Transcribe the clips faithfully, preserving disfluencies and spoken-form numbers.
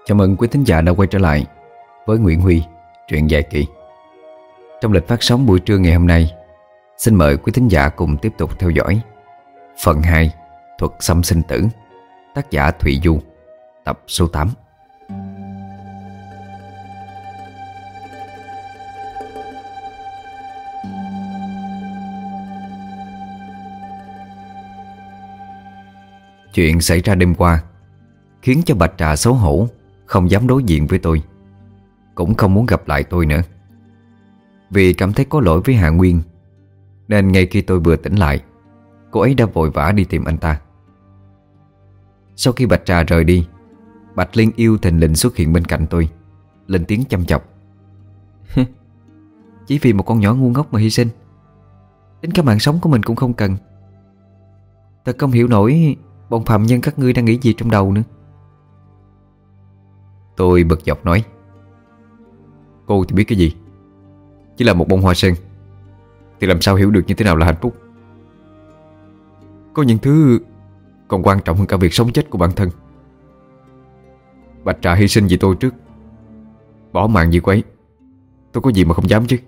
Chào mừng quý thính giả đã quay trở lại với Nguyễn Huy, truyện dài kỳ. Trong lịch phát sóng buổi trưa ngày hôm nay, xin mời quý thính giả cùng tiếp tục theo dõi phần hai Thuật xăm sinh tử, tác giả Thụy Du, tập số tám. Chuyện xảy ra đêm qua khiến cho Bạch Trà xấu hổ, không dám đối diện với tôi, cũng không muốn gặp lại tôi nữa. Vì cảm thấy có lỗi với Hạ Nguyên, nên ngay khi tôi vừa tỉnh lại, cô ấy đã vội vã đi tìm anh ta. Sau khi Bạch Trà rời đi, Bạch Liên Yêu thình lình xuất hiện bên cạnh tôi, lên tiếng chăm chọc. Chỉ vì một con nhỏ ngu ngốc mà hy sinh, đến cả mạng sống của mình cũng không cần. Thật không hiểu nổi bọn phạm nhân các ngươi đang nghĩ gì trong đầu nữa. Tôi bực dọc nói, cô thì biết cái gì? Chỉ là một bông hoa sen thì làm sao hiểu được như thế nào là hạnh phúc. Có những thứ còn quan trọng hơn cả việc sống chết của bản thân. Bạch Trà hy sinh vì tôi trước, bỏ mạng vì cô ấy, tôi có gì mà không dám chứ.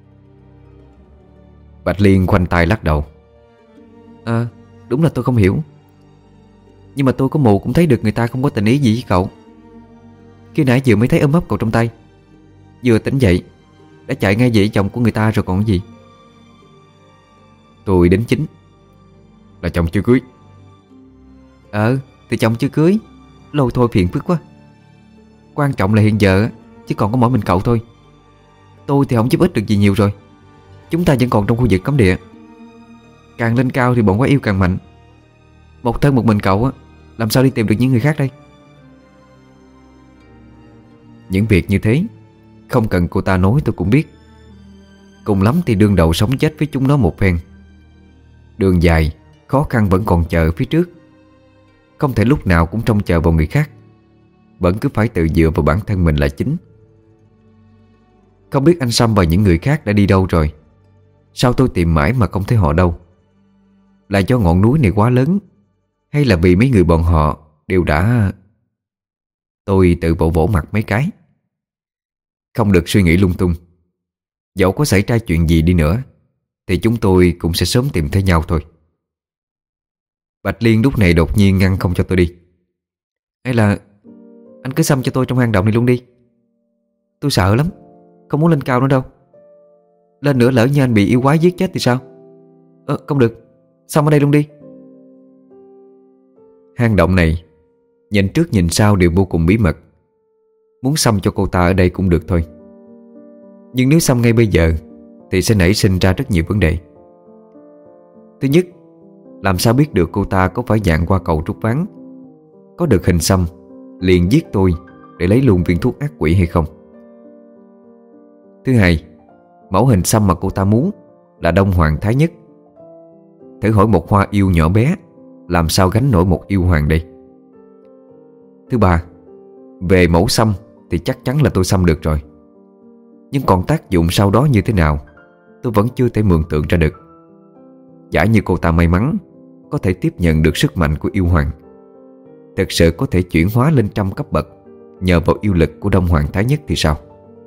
Bạch Liên khoanh tay lắc đầu. Ờ, đúng là tôi không hiểu, nhưng mà tôi có mù cũng thấy được người ta không có tình ý gì với cậu. Khi nãy vừa mới thấy ôm ấp cậu trong tay, vừa tỉnh dậy đã chạy ngay về chồng của người ta rồi còn gì. Tôi đến chính là chồng chưa cưới. Ờ thì chồng chưa cưới, lôi thôi phiền phức quá. Quan trọng là hiện giờ chỉ còn có mỗi mình cậu thôi. Tôi thì không giúp ích được gì nhiều rồi. Chúng ta vẫn còn trong khu vực cấm địa. Càng lên cao thì bọn quái yêu càng mạnh. Một thân một mình cậu á, làm sao đi tìm được những người khác đây? Những việc như thế không cần cô ta nói tôi cũng biết. Cùng lắm thì đương đầu sống chết với chúng nó một phen. Đường dài, khó khăn vẫn còn chờ phía trước. Không thể lúc nào cũng trông chờ vào người khác, vẫn cứ phải tự dựa vào bản thân mình là chính. Không biết anh Sâm và những người khác đã đi đâu rồi. Sao tôi tìm mãi mà không thấy họ đâu? Là do ngọn núi này quá lớn, hay là vì mấy người bọn họ đều đã... Tôi tự vỗ vỗ mặt mấy cái. Không được suy nghĩ lung tung. Dẫu có xảy ra chuyện gì đi nữa thì chúng tôi cũng sẽ sớm tìm thấy nhau thôi. Bạch Liên lúc này đột nhiên ngăn không cho tôi đi. Hay là anh cứ xăm cho tôi trong hang động này luôn đi. Tôi sợ lắm, không muốn lên cao nữa đâu. Lên nữa lỡ như anh bị yêu quái giết chết thì sao? Ờ, không được, xăm ở đây luôn đi. Hang động này nhìn trước nhìn sau đều vô cùng bí mật. Muốn xăm cho cô ta ở đây cũng được thôi, nhưng nếu xăm ngay bây giờ thì sẽ nảy sinh ra rất nhiều vấn đề. Thứ nhất, làm sao biết được cô ta có phải dạng qua cầu trúc ván, có được hình xăm liền giết tôi để lấy luôn viên thuốc ác quỷ hay không? Thứ hai, mẫu hình xăm mà cô ta muốn là Đông Hoàng Thái Nhất. Thử hỏi một hoa yêu nhỏ bé làm sao gánh nổi một yêu hoàng đây? Thứ ba, về mẫu xăm thì chắc chắn là tôi xăm được rồi, nhưng còn tác dụng sau đó như thế nào tôi vẫn chưa thể mường tượng ra được. Giả như cô ta may mắn có thể tiếp nhận được sức mạnh của yêu hoàng, thực sự có thể chuyển hóa lên trăm cấp bậc nhờ vào yêu lực của Đông Hoàng Thái Nhất thì sao?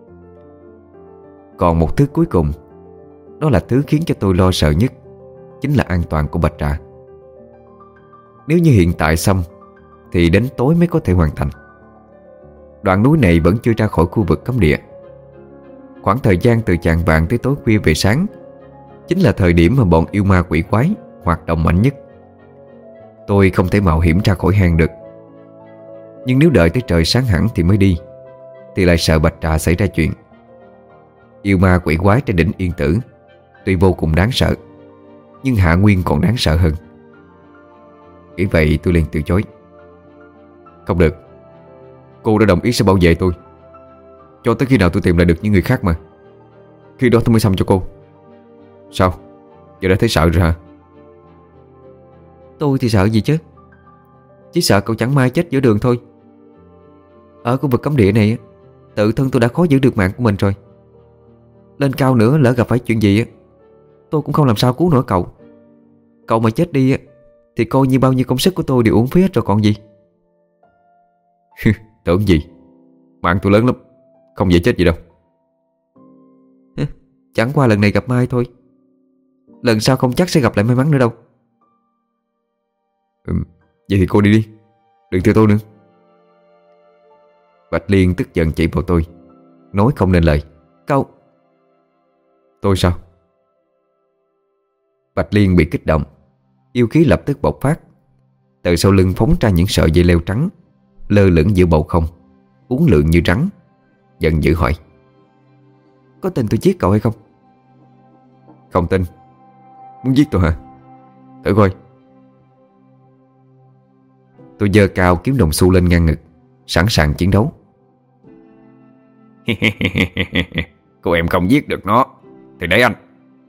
Còn một thứ cuối cùng, đó là thứ khiến cho tôi lo sợ nhất, chính là an toàn của Bạch Trà. Nếu như hiện tại xăm thì đến tối mới có thể hoàn thành. Đoạn núi này vẫn chưa ra khỏi khu vực cấm địa. Khoảng thời gian từ chạng vạng tới tối khuya về sáng chính là thời điểm mà bọn yêu ma quỷ quái hoạt động mạnh nhất. Tôi không thể mạo hiểm ra khỏi hang được. Nhưng nếu đợi tới trời sáng hẳn thì mới đi thì lại sợ Bạch Trà xảy ra chuyện. Yêu ma quỷ quái trên đỉnh Yên Tử tuy vô cùng đáng sợ, nhưng Hạ Nguyên còn đáng sợ hơn. Nghĩ vậy tôi liền từ chối. Không được, cô đã đồng ý sẽ bảo vệ tôi cho tới khi nào tôi tìm lại được những người khác mà. Khi đó tôi mới xăm cho cô. Sao, giờ đã thấy sợ rồi hả? Tôi thì sợ gì chứ, chỉ sợ cậu chẳng may chết giữa đường thôi. Ở khu vực cấm địa này, tự thân tôi đã khó giữ được mạng của mình rồi. Lên cao nữa lỡ gặp phải chuyện gì, tôi cũng không làm sao cứu nổi cậu. Cậu mà chết đi thì coi như bao nhiêu công sức của tôi đều uổng phí hết rồi còn gì. Tưởng gì, Mạng tôi lớn lắm, không dễ chết gì đâu. Chẳng qua lần này gặp may thôi, lần sau không chắc sẽ gặp lại may mắn nữa đâu. ừ, Vậy thì cô đi đi, đừng theo tôi nữa. Bạch Liên tức giận chỉ vào tôi, nói không nên lời. Cậu... Tôi sao? Bạch Liên bị kích động, yêu khí lập tức bộc phát. Từ sau lưng phóng ra những sợi dây leo trắng, lơ lửng giữa bầu không, uốn lượn như rắn. Giận dữ hỏi: Có tin tôi giết cậu hay không? Không tin. Muốn giết tôi hả? Thử coi. Tôi giơ cao kiếm đồng xu lên ngang ngực, sẵn sàng chiến đấu. Cô em không giết được nó thì để anh.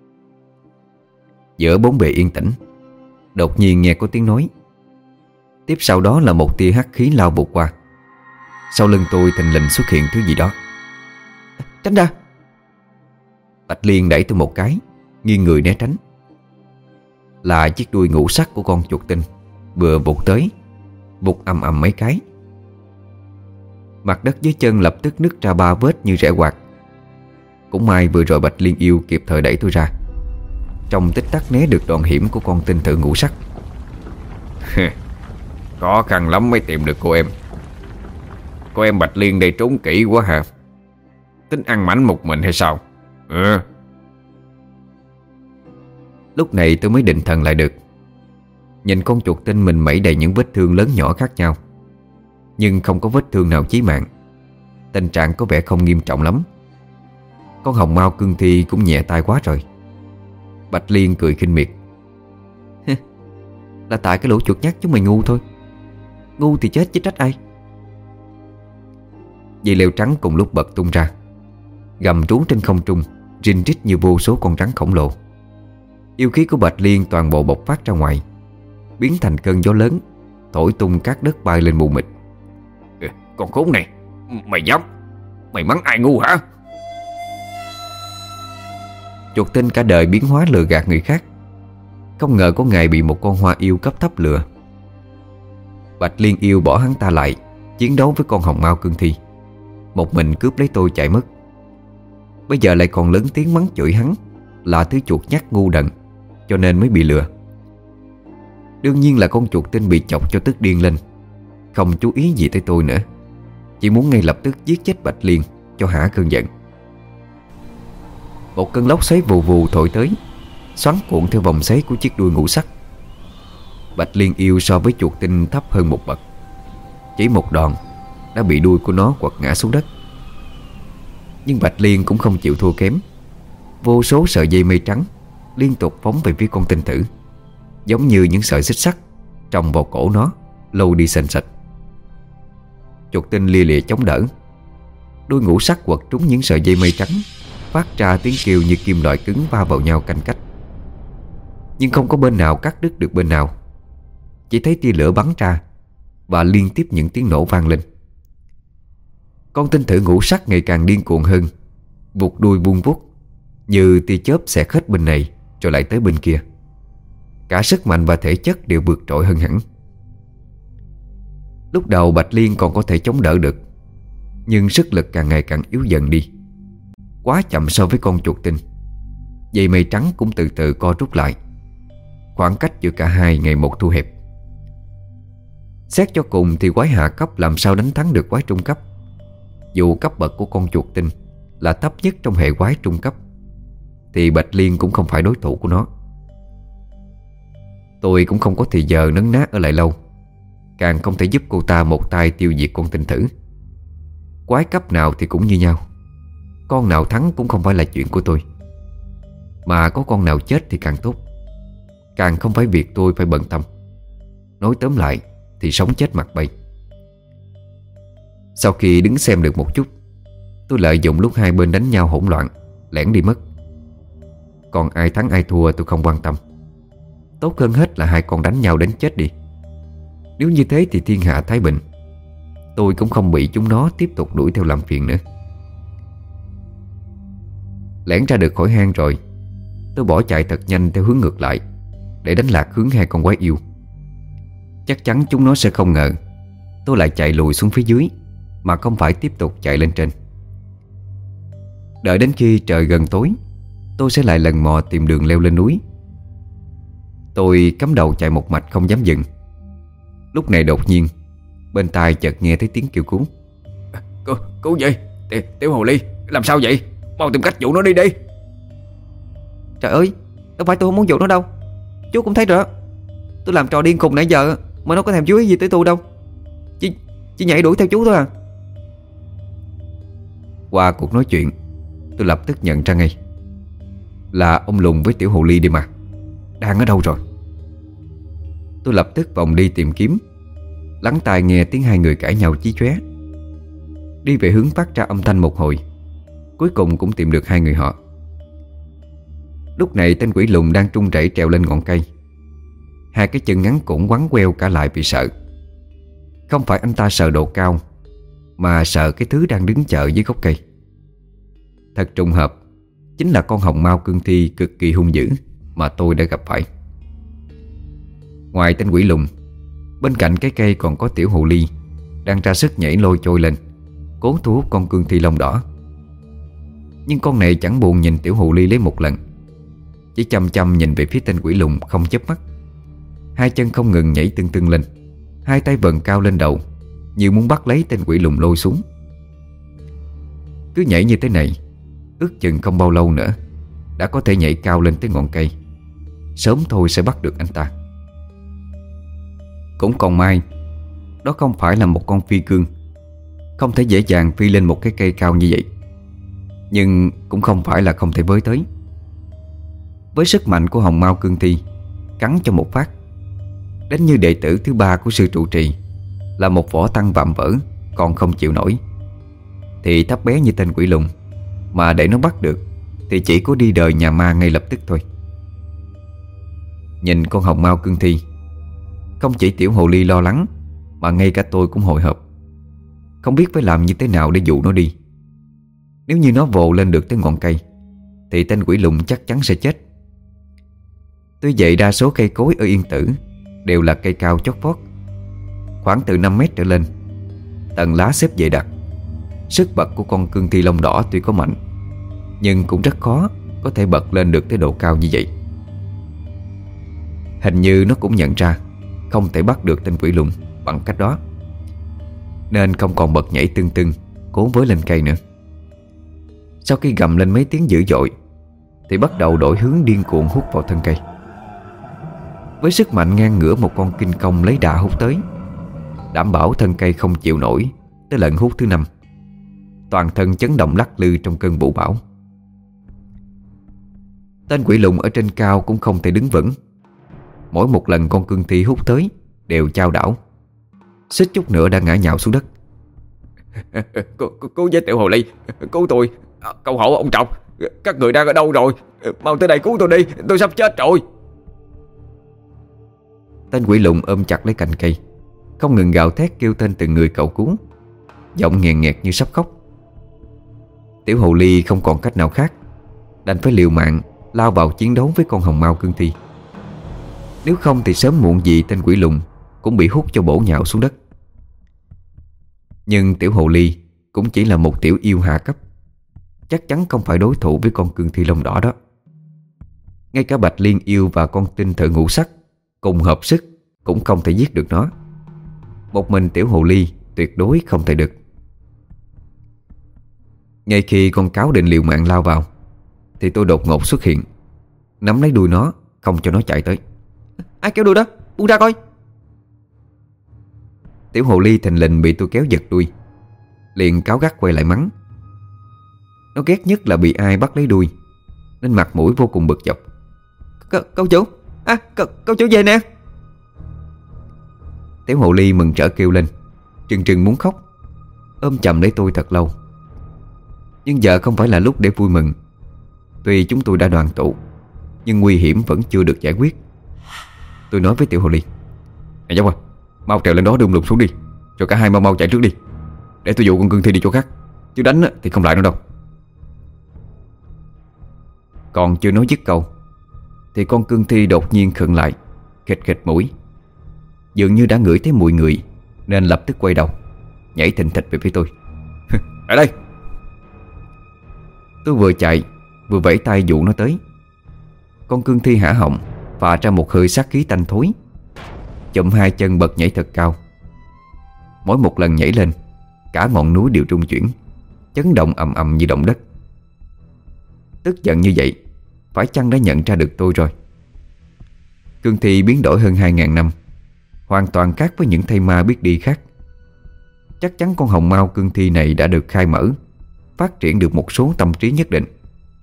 Giữa bốn bề yên tĩnh, đột nhiên nghe có tiếng nói. Tiếp sau đó là một tia hắc khí lao vụt qua. Sau lưng tôi thình lình xuất hiện thứ gì đó. Tránh ra! Bạch Liên đẩy tôi một cái, nghiêng người né tránh. Là chiếc đuôi ngũ sắc của con chuột tinh vừa vụt tới, vụt ầm ầm mấy cái. Mặt đất dưới chân lập tức nứt ra ba vết như rẽ quạt. Cũng may vừa rồi Bạch Liên yêu kịp thời đẩy tôi ra, trong tích tắc né được đòn hiểm của con tinh tử ngũ sắc. Khó khăn lắm mới tìm được cô em. Cô em Bạch Liên đây trốn kỹ quá hả? Tính ăn mảnh một mình hay sao? Ừ. Lúc này tôi mới định thần lại được. Nhìn con chuột tinh mình mẩy đầy những vết thương lớn nhỏ khác nhau, nhưng không có vết thương nào chí mạng. Tình trạng có vẻ không nghiêm trọng lắm. Con hồng mao cương thi cũng nhẹ tay quá rồi. Bạch Liên cười khinh miệt: Là tại cái lũ chuột nhắt chúng mày ngu thôi. Ngu thì chết chứ trách ai. Dây leo trắng cùng lúc bật tung ra, gầm rú trên không trung, rinh rít như vô số con rắn khổng lồ. Yêu khí của Bạch Liên toàn bộ bộc phát ra ngoài, biến thành cơn gió lớn, thổi tung các đất bay lên mù mịt. Con khốn này, mày dám, mày mắng ai ngu hả? Chuột tinh cả đời biến hóa lừa gạt người khác, không ngờ có ngày bị một con hoa yêu cấp thấp lừa. Bạch Liên yêu bỏ hắn ta lại, chiến đấu với con hồng mao cương thi, một mình cướp lấy tôi chạy mất. Bây giờ lại còn lớn tiếng mắng chửi hắn là thứ chuột nhắt ngu đần, cho nên mới bị lừa. Đương nhiên là con chuột tinh bị chọc cho tức điên lên, không chú ý gì tới tôi nữa, chỉ muốn ngay lập tức giết chết Bạch Liên cho hả cơn giận. Một cơn lốc xoáy vù vù thổi tới, xoắn cuộn theo vòng xoáy của chiếc đuôi ngũ sắc. Bạch Liên yêu so với chuột tinh thấp hơn một bậc, chỉ một đòn đã bị đuôi của nó quật ngã xuống đất. Nhưng Bạch Liên cũng không chịu thua kém. Vô số sợi dây mây trắng liên tục phóng về phía con tinh tử, giống như những sợi xích sắt trồng vào cổ nó, lôi đi sền sệt. Chuột tinh lia lịa chống đỡ, đuôi ngũ sắc quật trúng những sợi dây mây trắng, phát ra tiếng kêu như kim loại cứng va vào nhau canh cách. Nhưng không có bên nào cắt đứt được bên nào, chỉ thấy tia lửa bắn ra và liên tiếp những tiếng nổ vang lên. Con tinh tử ngũ sắc ngày càng điên cuồng hơn, vụt đuôi buông vuốt như tia chớp xẹt hết bên này rồi lại tới bên kia. Cả sức mạnh và thể chất đều vượt trội hơn hẳn. Lúc đầu Bạch Liên còn có thể chống đỡ được, nhưng sức lực càng ngày càng yếu dần đi, quá chậm so với con chuột tinh. Dây mây trắng cũng từ từ co rút lại, khoảng cách giữa cả hai ngày một thu hẹp. Xét cho cùng thì quái hạ cấp làm sao đánh thắng được quái trung cấp, dù cấp bậc của con chuột tinh là thấp nhất trong hệ quái trung cấp, thì Bạch Liên cũng không phải đối thủ của nó. Tôi cũng không có thì giờ nấn ná ở lại lâu, càng không thể giúp cô ta một tay tiêu diệt con tinh tử. Quái cấp nào thì cũng như nhau, con nào thắng cũng không phải là chuyện của tôi, mà có con nào chết thì càng tốt, càng không phải việc tôi phải bận tâm. Nói tóm lại thì sống chết mặt bay. Sau khi đứng xem được một chút, tôi lợi dụng lúc hai bên đánh nhau hỗn loạn lẻn đi mất. Còn ai thắng ai thua tôi không quan tâm, tốt hơn hết là hai con đánh nhau đến chết đi. Nếu như thế thì thiên hạ thái bình, tôi cũng không bị chúng nó tiếp tục đuổi theo làm phiền nữa. Lẻn ra được khỏi hang rồi, tôi bỏ chạy thật nhanh theo hướng ngược lại để đánh lạc hướng hai con quái yêu. Chắc chắn chúng nó sẽ không ngờ tôi lại chạy lùi xuống phía dưới, mà không phải tiếp tục chạy lên trên. Đợi đến khi trời gần tối, tôi sẽ lại lần mò tìm đường leo lên núi. Tôi cắm đầu chạy một mạch không dám dừng. Lúc này đột nhiên bên tai chợt nghe thấy tiếng kêu cứu. Cứu, cứu gì? Tiểu, tiểu hồ ly, làm sao vậy? Mau tìm cách dụ nó đi đi. Trời ơi, đâu phải tôi không muốn dụ nó đâu. Chú cũng thấy rồi đó. Tôi làm trò điên khùng nãy giờ mà nó có thèm chú ý gì tới tôi đâu. Chỉ, chỉ nhảy đuổi theo chú thôi à. Qua cuộc nói chuyện, tôi lập tức nhận ra ngay là ông Lùng với tiểu hồ ly đi mà. Đang ở đâu rồi? Tôi lập tức vòng đi tìm kiếm, lắng tai nghe tiếng hai người cãi nhau chí chóe. Đi về hướng phát ra âm thanh một hồi, cuối cùng cũng tìm được hai người họ. Lúc này tên quỷ lùn đang trung rẩy trèo lên ngọn cây. Hai cái chân ngắn cũng quắn queo cả lại vì sợ. Không phải anh ta sợ độ cao, mà sợ cái thứ đang đứng chờ dưới gốc cây. Thật trùng hợp, chính là con hồng mao cương thi cực kỳ hung dữ mà tôi đã gặp phải. Ngoài tên quỷ lùn, bên cạnh cái cây còn có tiểu hồ ly đang ra sức nhảy lôi trôi lên, cố thu hút con cương thi lông đỏ. Nhưng con này chẳng buồn nhìn tiểu hồ ly lấy một lần, chỉ chăm chăm nhìn về phía tên quỷ lùn không chớp mắt. Hai chân không ngừng nhảy tưng tưng lên, hai tay vần cao lên đầu, như muốn bắt lấy tên quỷ lùn lôi xuống. Cứ nhảy như thế này, ước chừng không bao lâu nữa đã có thể nhảy cao lên tới ngọn cây. Sớm thôi sẽ bắt được anh ta. Cũng còn may, đó không phải là một con phi cương, không thể dễ dàng phi lên một cái cây cao như vậy. Nhưng cũng không phải là không thể với tới. Với sức mạnh của hồng mao cương thi, cắn cho một phát, đến như đệ tử thứ ba của sư trụ trì là một võ tăng vạm vỡ còn không chịu nổi, thì thấp bé như tên quỷ lùn mà để nó bắt được thì chỉ có đi đời nhà ma ngay lập tức thôi. Nhìn con hồng mao cương thi, không chỉ tiểu hồ ly lo lắng, mà ngay cả tôi cũng hồi hộp, không biết phải làm như thế nào để dụ nó đi. Nếu như nó vồ lên được tới ngọn cây thì tên quỷ lùn chắc chắn sẽ chết. Tuy vậy đa số cây cối ở Yên Tử đều là cây cao chót vót, khoảng từ năm mét trở lên, tầng lá xếp dày đặc. Sức bật của con cương thi lông đỏ tuy có mạnh, nhưng cũng rất khó có thể bật lên được tới độ cao như vậy. Hình như nó cũng nhận ra không thể bắt được tên quỷ lùn bằng cách đó, nên không còn bật nhảy tưng tưng cố với lên cây nữa. Sau khi gầm lên mấy tiếng dữ dội thì bắt đầu đổi hướng điên cuồng hút vào thân cây. Với sức mạnh ngang ngửa một con kinh công lấy đà hút tới, đảm bảo thân cây không chịu nổi tới lần hút thứ năm. Toàn thân chấn động lắc lư trong cơn vũ bão. Tên quỷ lùn ở trên cao cũng không thể đứng vững. Mỗi một lần con cương thi hút tới đều chao đảo, suýt chút nữa đã ngã nhào xuống đất. Cứu với tiểu hồ ly, cứu tôi, cầu hộ ông Trọng, các người đang ở đâu rồi? Mau tới đây cứu tôi đi, tôi sắp chết rồi. Tên quỷ lùn ôm chặt lấy cành cây, không ngừng gào thét kêu tên từng người cầu cứu, giọng nghẹn nghẹt như sắp khóc. Tiểu hồ ly không còn cách nào khác, đành phải liều mạng lao vào chiến đấu với con hồng mao cương thi. Nếu không thì sớm muộn gì tên quỷ lùn cũng bị hút cho bổ nhào xuống đất. Nhưng tiểu hồ ly cũng chỉ là một tiểu yêu hạ cấp, chắc chắn không phải đối thủ với con cương thi lông đỏ đó. Ngay cả bạch liên yêu và con tinh thợ ngũ sắc cùng hợp sức cũng không thể giết được nó. Một mình tiểu hồ ly tuyệt đối không thể được. Ngay khi con cáo định liều mạng lao vào thì tôi đột ngột xuất hiện, nắm lấy đuôi nó không cho nó chạy tới. Ai kéo đuôi đó, buông ra coi. Tiểu hồ ly thình lình bị tôi kéo giật đuôi, liền cáu gắt quay lại mắng. Nó ghét nhất là bị ai bắt lấy đuôi, nên mặt mũi vô cùng bực dọc. Cậu chủ, à, cậu chủ về nè. Tiểu hồ ly mừng rỡ kêu lên, trừng trừng muốn khóc, ôm chầm lấy tôi thật lâu. Nhưng giờ không phải là lúc để vui mừng. Tuy chúng tôi đã đoàn tụ, nhưng nguy hiểm vẫn chưa được giải quyết. Tôi nói với tiểu hồ ly: Này dốc à, mau trèo lên đó đung lùm xuống đi, rồi cả hai mau mau chạy trước đi, để tôi dụ con cương thi đi chỗ khác, chứ đánh thì không lại nó đâu. Còn chưa nói dứt câu thì con cương thi đột nhiên khựng lại, khịt khịt mũi, dường như đã ngửi thấy mùi người, nên lập tức quay đầu. nhảy thình thịch về phía tôi. Lại đây! Tôi vừa chạy vừa vẫy tay dụ nó tới. Con cương thi hả họng, phả ra một hơi sát khí tanh thối, chụm hai chân bật nhảy thật cao. Mỗi một lần nhảy lên, cả ngọn núi đều rung chuyển, chấn động ầm ầm như động đất. Tức giận như vậy, phải chăng đã nhận ra được tôi rồi? Cương thi biến đổi hơn hai ngàn năm, hoàn toàn khác với những thây ma biết đi khác. Chắc chắn con hồng mao cương thi này đã được khai mở, phát triển được một số tâm trí nhất định.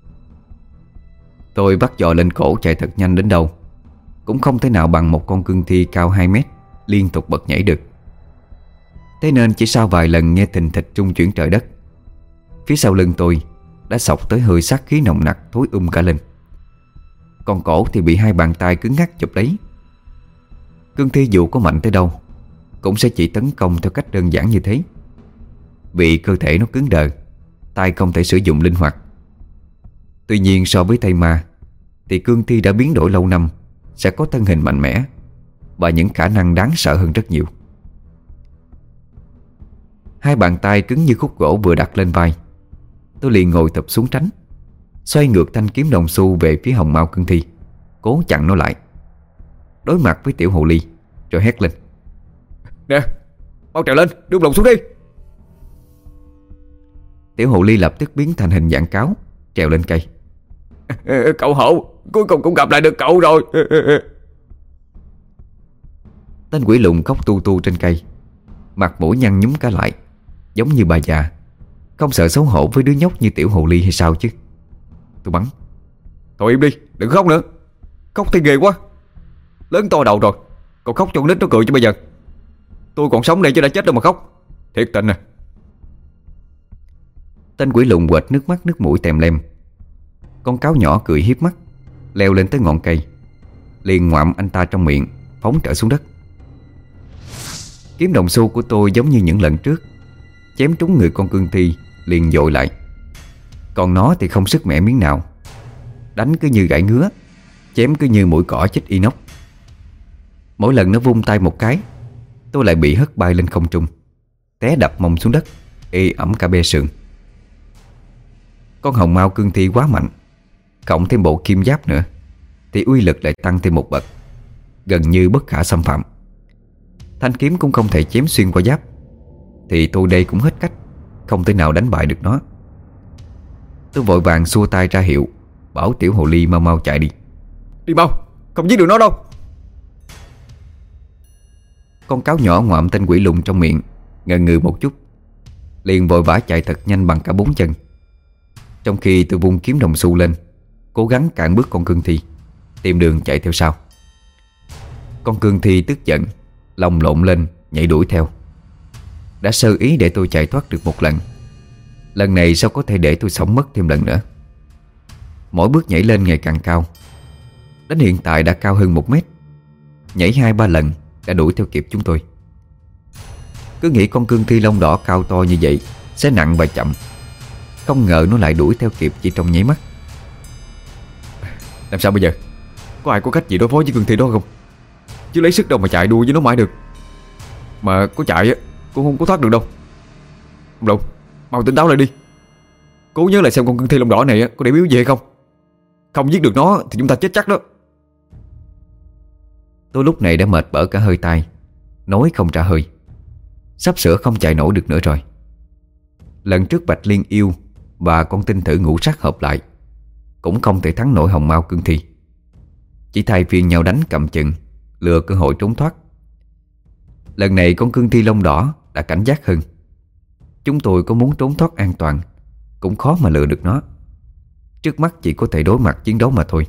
Tôi vắt giò lên cổ chạy thật nhanh đến đâu cũng không thể nào bằng một con cương thi cao hai mét liên tục bật nhảy được. Thế nên chỉ sau vài lần nghe thình thịch rung chuyển trời đất, phía sau lưng tôi đã xộc tới hơi sát khí nồng nặc thối um cả lên. Còn cổ thì bị hai bàn tay cứng ngắc chụp lấy. Cương thi dù có mạnh tới đâu cũng sẽ chỉ tấn công theo cách đơn giản như thế, vì cơ thể nó cứng đờ, tay không thể sử dụng linh hoạt. Tuy nhiên so với thây ma thì cương thi đã biến đổi lâu năm sẽ có thân hình mạnh mẽ và những khả năng đáng sợ hơn rất nhiều. Hai bàn tay cứng như khúc gỗ vừa đặt lên vai, tôi liền ngồi thụp xuống tránh, xoay ngược thanh kiếm đồng xu về phía hồng mao cương thi, cố chặn nó lại. Đối mặt với tiểu hồ ly rồi hét lên: Nè, mau trèo lên, đưa lồng xuống đi! Tiểu hồ ly lập tức biến thành hình dạng cáo, trèo lên cây. Cậu hổ, cuối cùng cũng gặp lại được cậu rồi. Tên quỷ lùn khóc tu tu trên cây, mặt mũi nhăn nhúm cả lại, giống như bà già, không sợ xấu hổ với đứa nhóc như tiểu hồ ly hay sao chứ. Tôi bắn: Thôi im đi, đừng khóc nữa. Khóc thì ghê quá. Lớn to đầu rồi, còn khóc cho con nít nó cười cho bây giờ. Tôi còn sống đây chứ đã chết đâu mà khóc. Thiệt tình à. Tên quỷ lùn quệt nước mắt nước mũi tèm lem. Con cáo nhỏ cười hiếp mắt, leo lên tới ngọn cây, liền ngoạm anh ta trong miệng, phóng trở xuống đất. Kiếm đồng xu của tôi giống như những lần trước, chém trúng người con cương thi liền dội lại. Còn nó thì không sức mẻ miếng nào, đánh cứ như gãi ngứa, chém cứ như mũi cỏ chích inox. Mỗi lần nó vung tay một cái, tôi lại bị hất bay lên không trung, té đập mông xuống đất, ê ẩm cả bê sườn. Con hồng mao cương thi quá mạnh, cộng thêm bộ kim giáp nữa, thì uy lực lại tăng thêm một bậc, gần như bất khả xâm phạm. Thanh kiếm cũng không thể chém xuyên qua giáp, thì tôi đây cũng hết cách, không thể nào đánh bại được nó. Tôi vội vàng xua tay ra hiệu, bảo tiểu hồ ly mau mau chạy đi. Đi mau, không giết được nó đâu. Con cáo nhỏ ngoạm tên quỷ lùn trong miệng, ngần ngừ một chút, liền vội vã chạy thật nhanh bằng cả bốn chân, trong khi tôi vung kiếm đồng xu lên, cố gắng cản bước con cương thi, tìm đường chạy theo sau. Con cương thi tức giận, lồng lộn lên nhảy đuổi theo. Đã sơ ý để tôi chạy thoát được một lần, lần này sao có thể để tôi sống mất thêm lần nữa. Mỗi bước nhảy lên ngày càng cao, đến hiện tại đã cao hơn một mét. Nhảy hai ba lần đã đuổi theo kịp chúng tôi. Cứ nghĩ con cương thi lông đỏ cao to như vậy sẽ nặng và chậm, không ngờ nó lại đuổi theo kịp chỉ trong nháy mắt. Làm sao bây giờ? Có ai có cách gì đối phó với cương thi đó không? Chứ lấy sức đâu mà chạy đua với nó mãi được. Mà có chạy á cũng không có thoát được đâu. Ông Lục, mau tỉnh táo lại đi. Cố nhớ lại xem con cương thi lông đỏ này có để biếu gì hay không. Không giết được nó thì chúng ta chết chắc đó. Tôi lúc này đã mệt bở cả hơi tai, nói không trả hơi, sắp sửa không chạy nổi được nữa rồi. Lần trước Bạch Liên yêu và con tinh thử ngũ sắc hợp lại cũng không thể thắng nổi hồng mao cương thi, chỉ thay phiên nhau đánh cầm chừng, lừa cơ hội trốn thoát. Lần này con cương thi lông đỏ đã cảnh giác hơn. Chúng tôi có muốn trốn thoát an toàn cũng khó mà lừa được nó. Trước mắt chỉ có thể đối mặt chiến đấu mà thôi.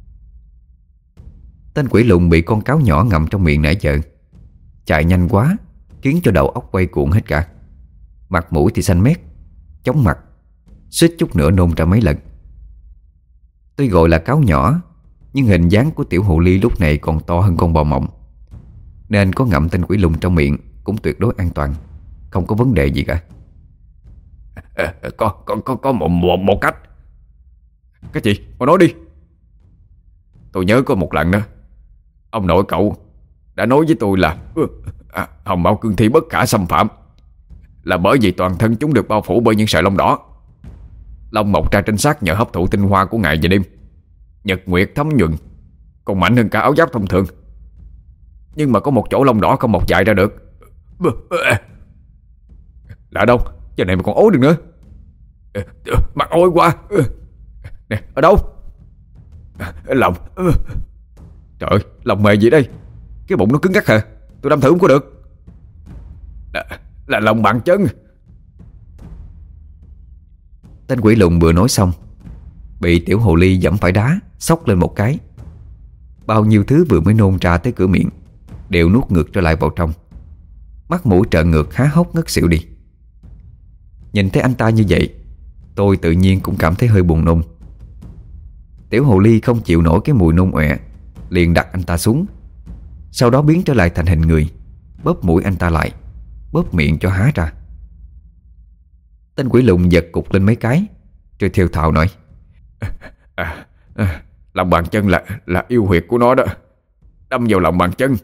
Tên quỷ lùn bị con cáo nhỏ ngậm trong miệng nãy giờ chạy nhanh quá, khiến cho đầu óc quay cuồng hết cả. Mặt mũi thì xanh mét, chóng mặt, suýt chút nữa nôn ra mấy lần. Tuy gọi là cáo nhỏ, nhưng hình dáng của tiểu hồ ly lúc này còn to hơn con bò mộng, nên có ngậm tên quỷ lùn trong miệng cũng tuyệt đối an toàn, không có vấn đề gì cả. À, có, có, có, có một, một, một cách. Cái gì? Mau nói đi. Tôi nhớ có một lần đó, ông nội cậu đã nói với tôi là à, hồng mao cương thi bất khả xâm phạm, là bởi vì toàn thân chúng được bao phủ bởi những sợi lông đỏ. Lông mọc ra trên xác nhờ hấp thụ tinh hoa của ngày và đêm. Nhật nguyệt thấm nhuần, còn mạnh hơn cả áo giáp thông thường. Nhưng mà có một chỗ lông đỏ không mọc dài ra được. Lạ đâu, giờ này mà còn ối được nữa. Mặt ôi quá. Nè, ở đâu? Lòng. Trời ơi, lòng mề gì đây? Cái bụng nó cứng ngắc hả? Tôi đâm thử không có được. Là, là lòng bàn chân. Tên quỷ lùn vừa nói xong, bị tiểu hồ ly giẫm phải đá, xốc lên một cái. Bao nhiêu thứ vừa mới nôn ra tới cửa miệng đều nuốt ngược trở lại vào trong. Mắt mũi trợn ngược há hốc ngất xỉu đi. Nhìn thấy anh ta như vậy, tôi tự nhiên cũng cảm thấy hơi buồn nôn. Tiểu hồ ly không chịu nổi cái mùi nôn ọe, liền đặt anh ta xuống. Sau đó biến trở lại thành hình người, bóp mũi anh ta lại, bóp miệng cho há ra. Tên quỷ lùn giật cục lên mấy cái, rồi thều thào nói: à, à, lòng bàn chân là là yêu huyệt của nó đó. Đâm vào lòng bàn chân.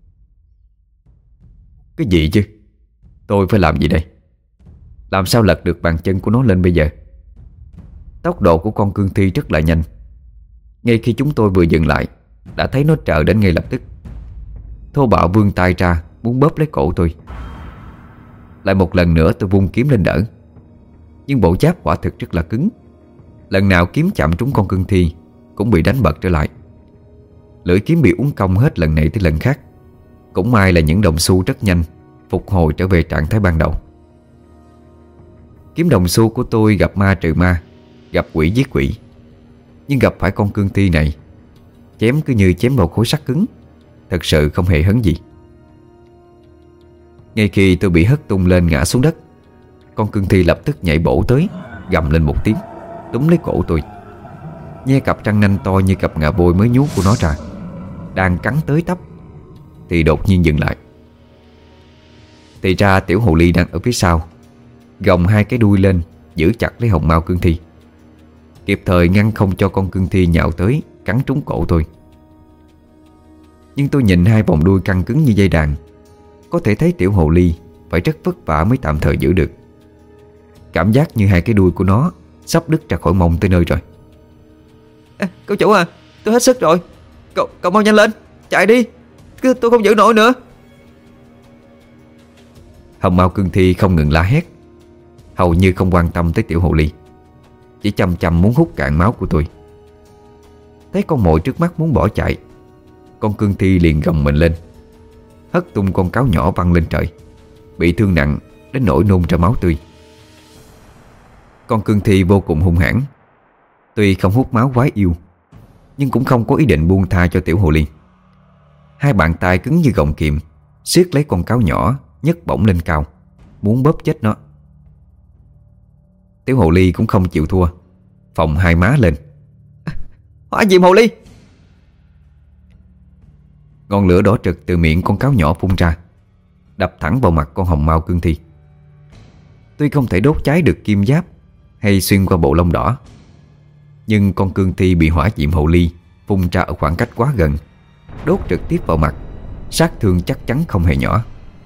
Cái gì chứ? Tôi phải làm gì đây? Làm sao lật được bàn chân của nó lên bây giờ? Tốc độ của con cương thi rất là nhanh. Ngay khi chúng tôi vừa dừng lại, đã thấy nó trợ đến ngay lập tức. Thô bạo vươn tay ra muốn bóp lấy cổ tôi. Lại một lần nữa tôi vung kiếm lên đỡ, nhưng bộ giáp quả thực rất là cứng. Lần nào kiếm chạm trúng con cương thi cũng bị đánh bật trở lại. Lưỡi kiếm bị uốn cong hết lần này tới lần khác. Cũng may là những đồng xu rất nhanh phục hồi trở về trạng thái ban đầu. Kiếm đồng xu của tôi gặp ma trừ ma, gặp quỷ giết quỷ. Nhưng gặp phải con cương thi này, chém cứ như chém vào khối sắt cứng, thật sự không hề hấn gì. Ngay khi tôi bị hất tung lên ngã xuống đất, con cương thi lập tức nhảy bổ tới, gầm lên một tiếng, túm lấy cổ tôi. Nhe cặp răng nanh to như cặp ngà voi mới nhú của nó ra, đang cắn tới tấp thì đột nhiên dừng lại. Thì ra tiểu hồ ly đang ở phía sau, gồng hai cái đuôi lên giữ chặt lấy hồng mao cương thi, kịp thời ngăn không cho con cương thi nhào tới cắn trúng cổ tôi. Nhưng tôi nhìn hai vòng đuôi căng cứng như dây đàn, có thể thấy tiểu hồ ly phải rất vất vả mới tạm thời giữ được. Cảm giác như hai cái đuôi của nó sắp đứt ra khỏi mông tới nơi rồi. À, cậu chủ à, tôi hết sức rồi. Cậu, cậu mau nhanh lên, chạy đi, cứ tôi không giữ nổi nữa. Hồng mao cương thi không ngừng la hét, hầu như không quan tâm tới tiểu hồ ly, chỉ chăm chăm muốn hút cạn máu của tôi. Thấy con mồi trước mắt muốn bỏ chạy, con cương thi liền gầm mình lên, hất tung con cáo nhỏ văng lên trời, bị thương nặng đến nỗi nôn ra máu tươi. Con cương thi vô cùng hung hãn, tuy không hút máu quái yêu, nhưng cũng không có ý định buông tha cho tiểu hồ ly. Hai bàn tay cứng như gọng kìm siết lấy con cáo nhỏ, nhấc bổng lên cao, muốn bóp chết nó. Tiểu hồ ly cũng không chịu thua, phồng hai má lên. Hỏa diệm hồ ly! Ngọn lửa đỏ trực từ miệng con cáo nhỏ phun ra, đập thẳng vào mặt con hồng mao cương thi. Tuy không thể đốt cháy được kim giáp hay xuyên qua bộ lông đỏ, nhưng con cương thi bị hỏa diệm hồ ly phun ra ở khoảng cách quá gần, đốt trực tiếp vào mặt, sát thương chắc chắn không hề nhỏ.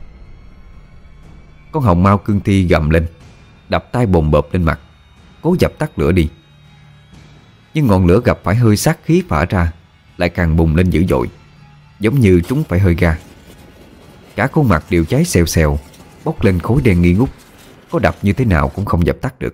Con hồng mao cương thi gầm lên, đập tay bồm bợp lên mặt, cố dập tắt lửa đi. Nhưng ngọn lửa gặp phải hơi sát khí phả ra lại càng bùng lên dữ dội, giống như trúng phải hơi ga. Cả khuôn mặt đều cháy xèo xèo, bốc lên khối đen nghi ngút, có đập như thế nào cũng không dập tắt được.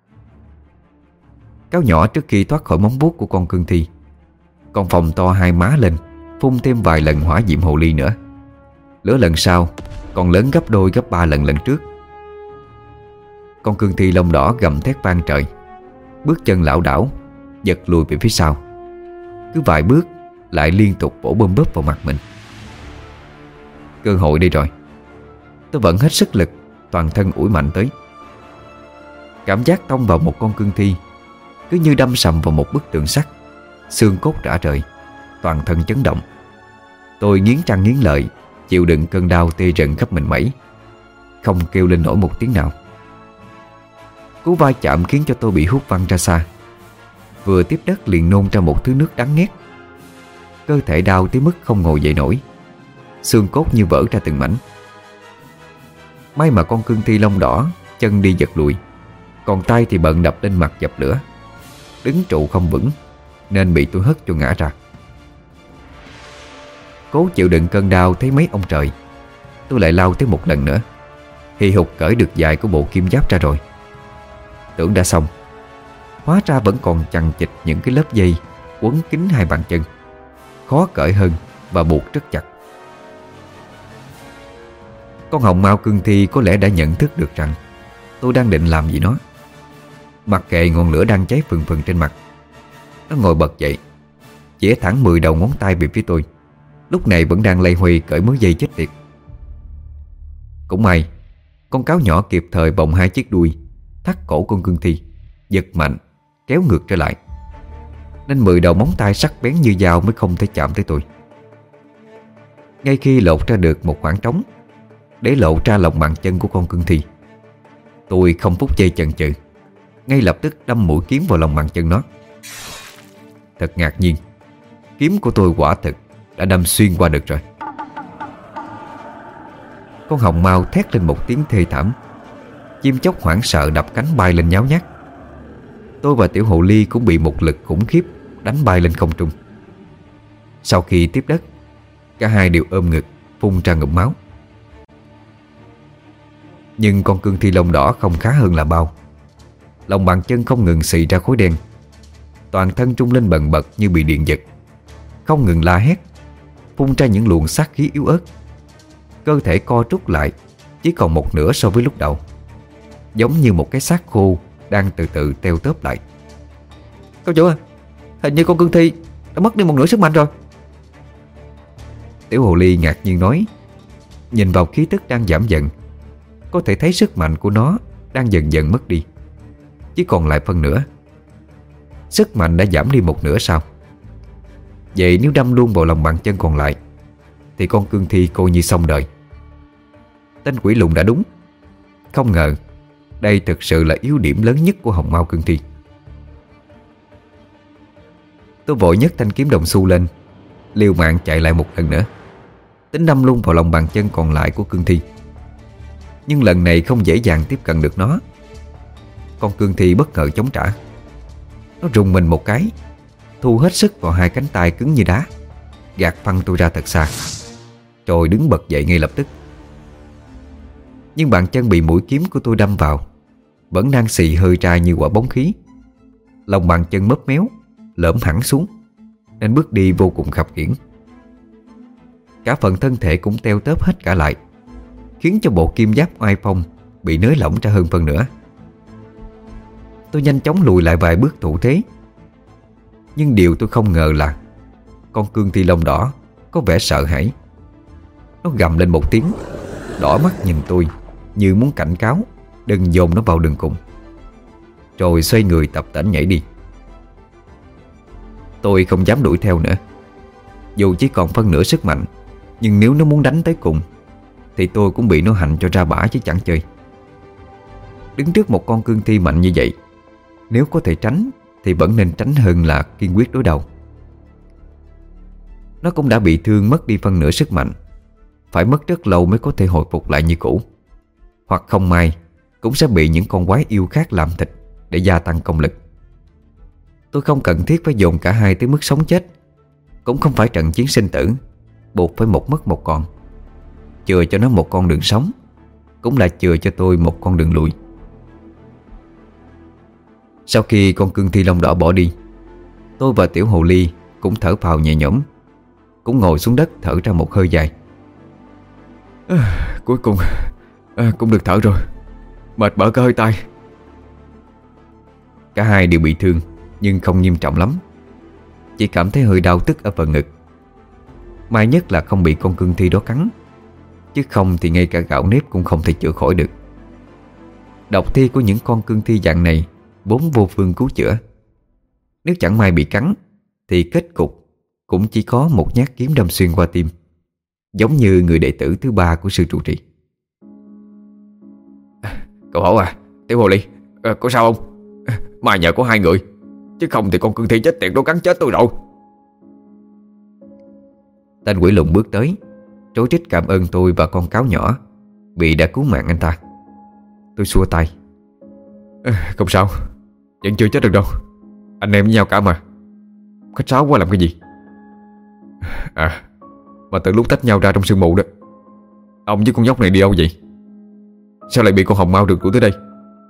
Cáo nhỏ trước khi thoát khỏi móng vuốt của con cương thi, còn phồng to hai má lên, phun thêm vài lần hỏa diệm hồ ly nữa. Lửa lần sau còn lớn gấp đôi gấp ba lần lần trước. Con cương thi lông đỏ gầm thét vang trời, bước chân lảo đảo, giật lùi về phía sau. Cứ vài bước lại liên tục vỗ bơm bóp vào mặt mình. Cơ hội đây rồi. Tôi vẫn hết sức lực, toàn thân ủi mạnh tới. Cảm giác tông vào một con cương thi cứ như đâm sầm vào một bức tường sắt, xương cốt rã rời, toàn thân chấn động. Tôi nghiến răng nghiến lợi, chịu đựng cơn đau tê rần khắp mình mẩy, không kêu lên nổi một tiếng nào. Cú va chạm khiến cho tôi bị hút văng ra xa. Vừa tiếp đất liền nôn ra một thứ nước đắng nghét. Cơ thể đau tới mức không ngồi dậy nổi, xương cốt như vỡ ra từng mảnh. May mà con cương thi lông đỏ chân đi giật lùi, còn tay thì bận đập lên mặt dập lửa. Đứng trụ không vững nên bị tôi hất cho ngã ra. Cố chịu đựng cơn đau thấy mấy ông trời, tôi lại lao tới một lần nữa, hì hục cởi được dài của bộ kim giáp ra rồi. Tưởng đã xong, hóa ra vẫn còn chằng chịt những cái lớp dây quấn kín hai bàn chân, khó cởi hơn và buộc rất chặt. Con hồng mao cương thi có lẽ đã nhận thức được rằng tôi đang định làm gì nó. Mặc kệ ngọn lửa đang cháy phừng phừng trên mặt, nó ngồi bật dậy, chĩa thẳng mười đầu ngón tay về phía tôi, lúc này vẫn đang lay hoay cởi mớ dây chết tiệt. Cũng may con cáo nhỏ kịp thời bồng hai chiếc đuôi thắt cổ con cương thi, giật mạnh kéo ngược trở lại, nên mười đầu móng tay sắc bén như dao mới không thể chạm tới tôi. Ngay khi lột ra được một khoảng trống để lộ ra lòng bàn chân của con cương thi, tôi không phút giây chần chừ, ngay lập tức đâm mũi kiếm vào lòng bàn chân nó. Thật ngạc nhiên, kiếm của tôi quả thực đã đâm xuyên qua được rồi. Con hồng mao thét lên một tiếng thê thảm, chim chóc hoảng sợ đập cánh bay lên nháo nhác. Tôi và tiểu hồ ly cũng bị một lực khủng khiếp đánh bay lên không trung. Sau khi tiếp đất, cả hai đều ôm ngực phun ra ngụm máu. Nhưng con cương thi lông đỏ không khá hơn là bao. Lòng bàn chân không ngừng xì ra khối đen, toàn thân trung lên bần bật như bị điện giật, không ngừng la hét, phun ra những luồng sát khí yếu ớt. Cơ thể co rút lại chỉ còn một nửa so với lúc đầu, giống như một cái xác khô đang từ từ teo tóp lại. Cậu chủ à, hình như con cương thi đã mất đi một nửa sức mạnh rồi. Tiểu hồ ly ngạc nhiên nói. Nhìn vào khí tức đang giảm dần, có thể thấy sức mạnh của nó đang dần dần mất đi, chỉ còn lại phân nửa. Sức mạnh đã giảm đi một nửa sao? Vậy nếu đâm luôn vào lòng bàn chân còn lại thì con cương thi coi như xong đời. Tên quỷ lùn đã đúng. Không ngờ đây thực sự là yếu điểm lớn nhất của hồng mao cương thi. Tôi vội nhấc thanh kiếm đồng xu lên, liều mạng chạy lại một lần nữa, tính đâm luôn vào lòng bàn chân còn lại của cương thi. Nhưng lần này không dễ dàng tiếp cận được nó. Con cương thi bất ngờ chống trả. Nó rùng mình một cái, thu hết sức vào hai cánh tay cứng như đá, gạt phăng tôi ra thật xa, rồi đứng bật dậy ngay lập tức. Nhưng bàn chân bị mũi kiếm của tôi đâm vào vẫn đang xì hơi ra như quả bóng khí. Lòng bàn chân mấp méo, lõm hẳn xuống, nên bước đi vô cùng khập khiễng. Cả phần thân thể cũng teo tóp hết cả lại, khiến cho bộ kim giáp oai phong bị nới lỏng ra hơn phần nữa. Tôi nhanh chóng lùi lại vài bước thủ thế. Nhưng điều tôi không ngờ là con cương thi lông đỏ có vẻ sợ hãi. Nó gầm lên một tiếng, đỏ mắt nhìn tôi như muốn cảnh cáo đừng dồn nó vào đường cùng, rồi xoay người tập tễnh nhảy đi. Tôi không dám đuổi theo nữa. Dù chỉ còn phân nửa sức mạnh, nhưng nếu nó muốn đánh tới cùng thì tôi cũng bị nó hành cho ra bả chứ chẳng chơi. Đứng trước một con cương thi mạnh như vậy, nếu có thể tránh thì vẫn nên tránh hơn là kiên quyết đối đầu. Nó cũng đã bị thương mất đi phân nửa sức mạnh, phải mất rất lâu mới có thể hồi phục lại như cũ. Hoặc không may cũng sẽ bị những con quái yêu khác làm thịt để gia tăng công lực. Tôi không cần thiết phải dồn cả hai tới mức sống chết, cũng không phải trận chiến sinh tử buộc phải một mất một còn. Chừa cho nó một con đường sống, cũng là chừa cho tôi một con đường lùi. Sau khi con cương thi lông đỏ bỏ đi, tôi và tiểu hồ ly cũng thở phào nhẹ nhõm, cũng ngồi xuống đất thở ra một hơi dài. À, cuối cùng à, cũng được thở rồi. Mệt bở cả hơi tay. Cả hai đều bị thương, nhưng không nghiêm trọng lắm, chỉ cảm thấy hơi đau tức ở phần ngực. May nhất là không bị con cương thi đó cắn, chứ không thì ngay cả gạo nếp cũng không thể chữa khỏi được. Độc thi của những con cương thi dạng này vốn vô phương cứu chữa. Nếu chẳng may bị cắn thì kết cục cũng chỉ có một nhát kiếm đâm xuyên qua tim, giống như người đệ tử thứ ba của sư trụ trì. Cậu Hổ à, tiểu hồ ly, à, có sao không? May nhờ có hai người, chứ không thì con cương thi chết tiệt đó cắn chết tôi rồi. Tên quỷ lùn bước tới, trối trích cảm ơn tôi và con cáo nhỏ, vì đã cứu mạng anh ta. Tôi xua tay. Không sao, vẫn chưa chết được đâu. Anh em với nhau cả mà. Khách sáo quá làm cái gì. À, mà từ lúc tách nhau ra trong sương mù đó, ông với con nhóc này đi đâu vậy? Sao lại bị con Hồng Mau được đuổi tới đây?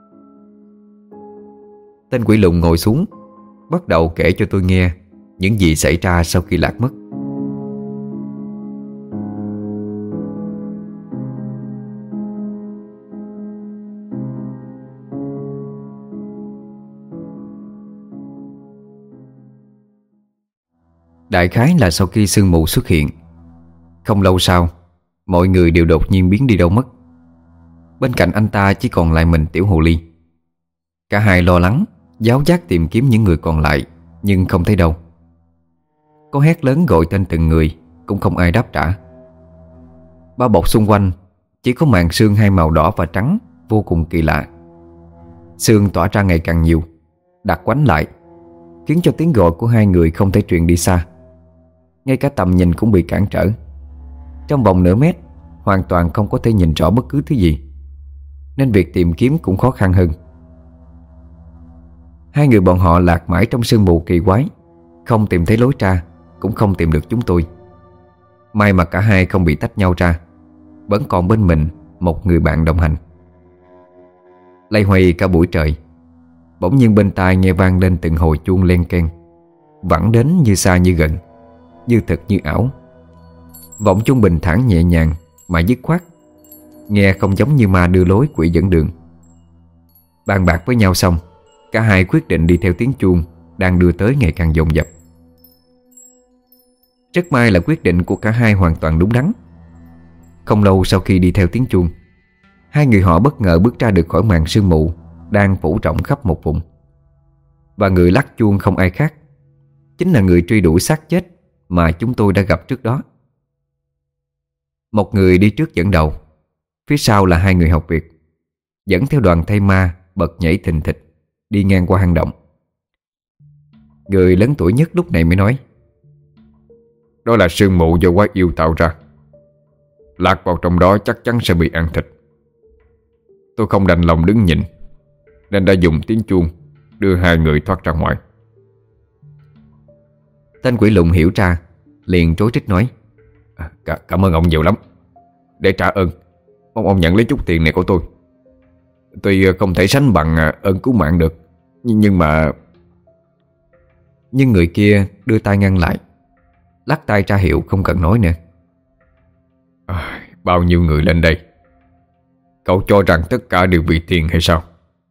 Tên quỷ lùn ngồi xuống, bắt đầu kể cho tôi nghe những gì xảy ra sau khi Lạc mất. Đại khái là sau khi sương mù xuất hiện, không lâu sau, mọi người đều đột nhiên biến đi đâu mất. Bên cạnh anh ta chỉ còn lại mình Tiểu Hồ Ly. Cả hai lo lắng, giáo giác tìm kiếm những người còn lại, nhưng không thấy đâu. Có hét lớn gọi tên từng người, cũng không ai đáp trả. Bao bọc xung quanh chỉ có màn sương hai màu đỏ và trắng, vô cùng kỳ lạ. Sương tỏa ra ngày càng nhiều, đặc quánh lại, khiến cho tiếng gọi của hai người không thể truyền đi xa. Ngay cả tầm nhìn cũng bị cản trở. Trong vòng nửa mét, hoàn toàn không có thể nhìn rõ bất cứ thứ gì, nên việc tìm kiếm cũng khó khăn hơn. Hai người bọn họ lạc mãi trong sương mù kỳ quái, không tìm thấy lối ra, cũng không tìm được chúng tôi. May mà cả hai không bị tách nhau ra, vẫn còn bên mình một người bạn đồng hành. Loay hoay cả buổi trời, bỗng nhiên bên tai nghe vang lên từng hồi chuông len keng, vẳng đến như xa như gần, như thật như ảo. Vọng chuông bình thản nhẹ nhàng mà dứt khoát, nghe không giống như ma đưa lối quỷ dẫn đường. Bàn bạc với nhau xong, cả hai quyết định đi theo tiếng chuông đang đưa tới ngày càng dồn dập. Rất may là quyết định của cả hai hoàn toàn đúng đắn. Không lâu sau khi đi theo tiếng chuông, hai người họ bất ngờ bước ra được khỏi màn sương mù đang phủ rộng khắp một vùng. Và người lắc chuông không ai khác, chính là người truy đuổi xác chết mà chúng tôi đã gặp trước đó. Một người đi trước dẫn đầu, phía sau là hai người học việc, dẫn theo đoàn thây ma bật nhảy thình thịch đi ngang qua hang động. Người lớn tuổi nhất lúc này mới nói: Đó là sương mù do quái yêu tạo ra. Lạc vào trong đó chắc chắn sẽ bị ăn thịt. Tôi không đành lòng đứng nhìn, nên đã dùng tiếng chuông đưa hai người thoát ra ngoài. Tên quỷ lùn hiểu ra, liền trối trích nói: à, cả, Cảm ơn ông nhiều lắm. Để trả ơn, mong ông nhận lấy chút tiền này của tôi. Tuy không thể sánh bằng ơn cứu mạng được, Nhưng, nhưng mà Nhưng người kia đưa tay ngăn lại, lắc tay ra hiệu không cần nói nữa. à, Bao nhiêu người lên đây? Cậu cho rằng tất cả đều vì tiền hay sao?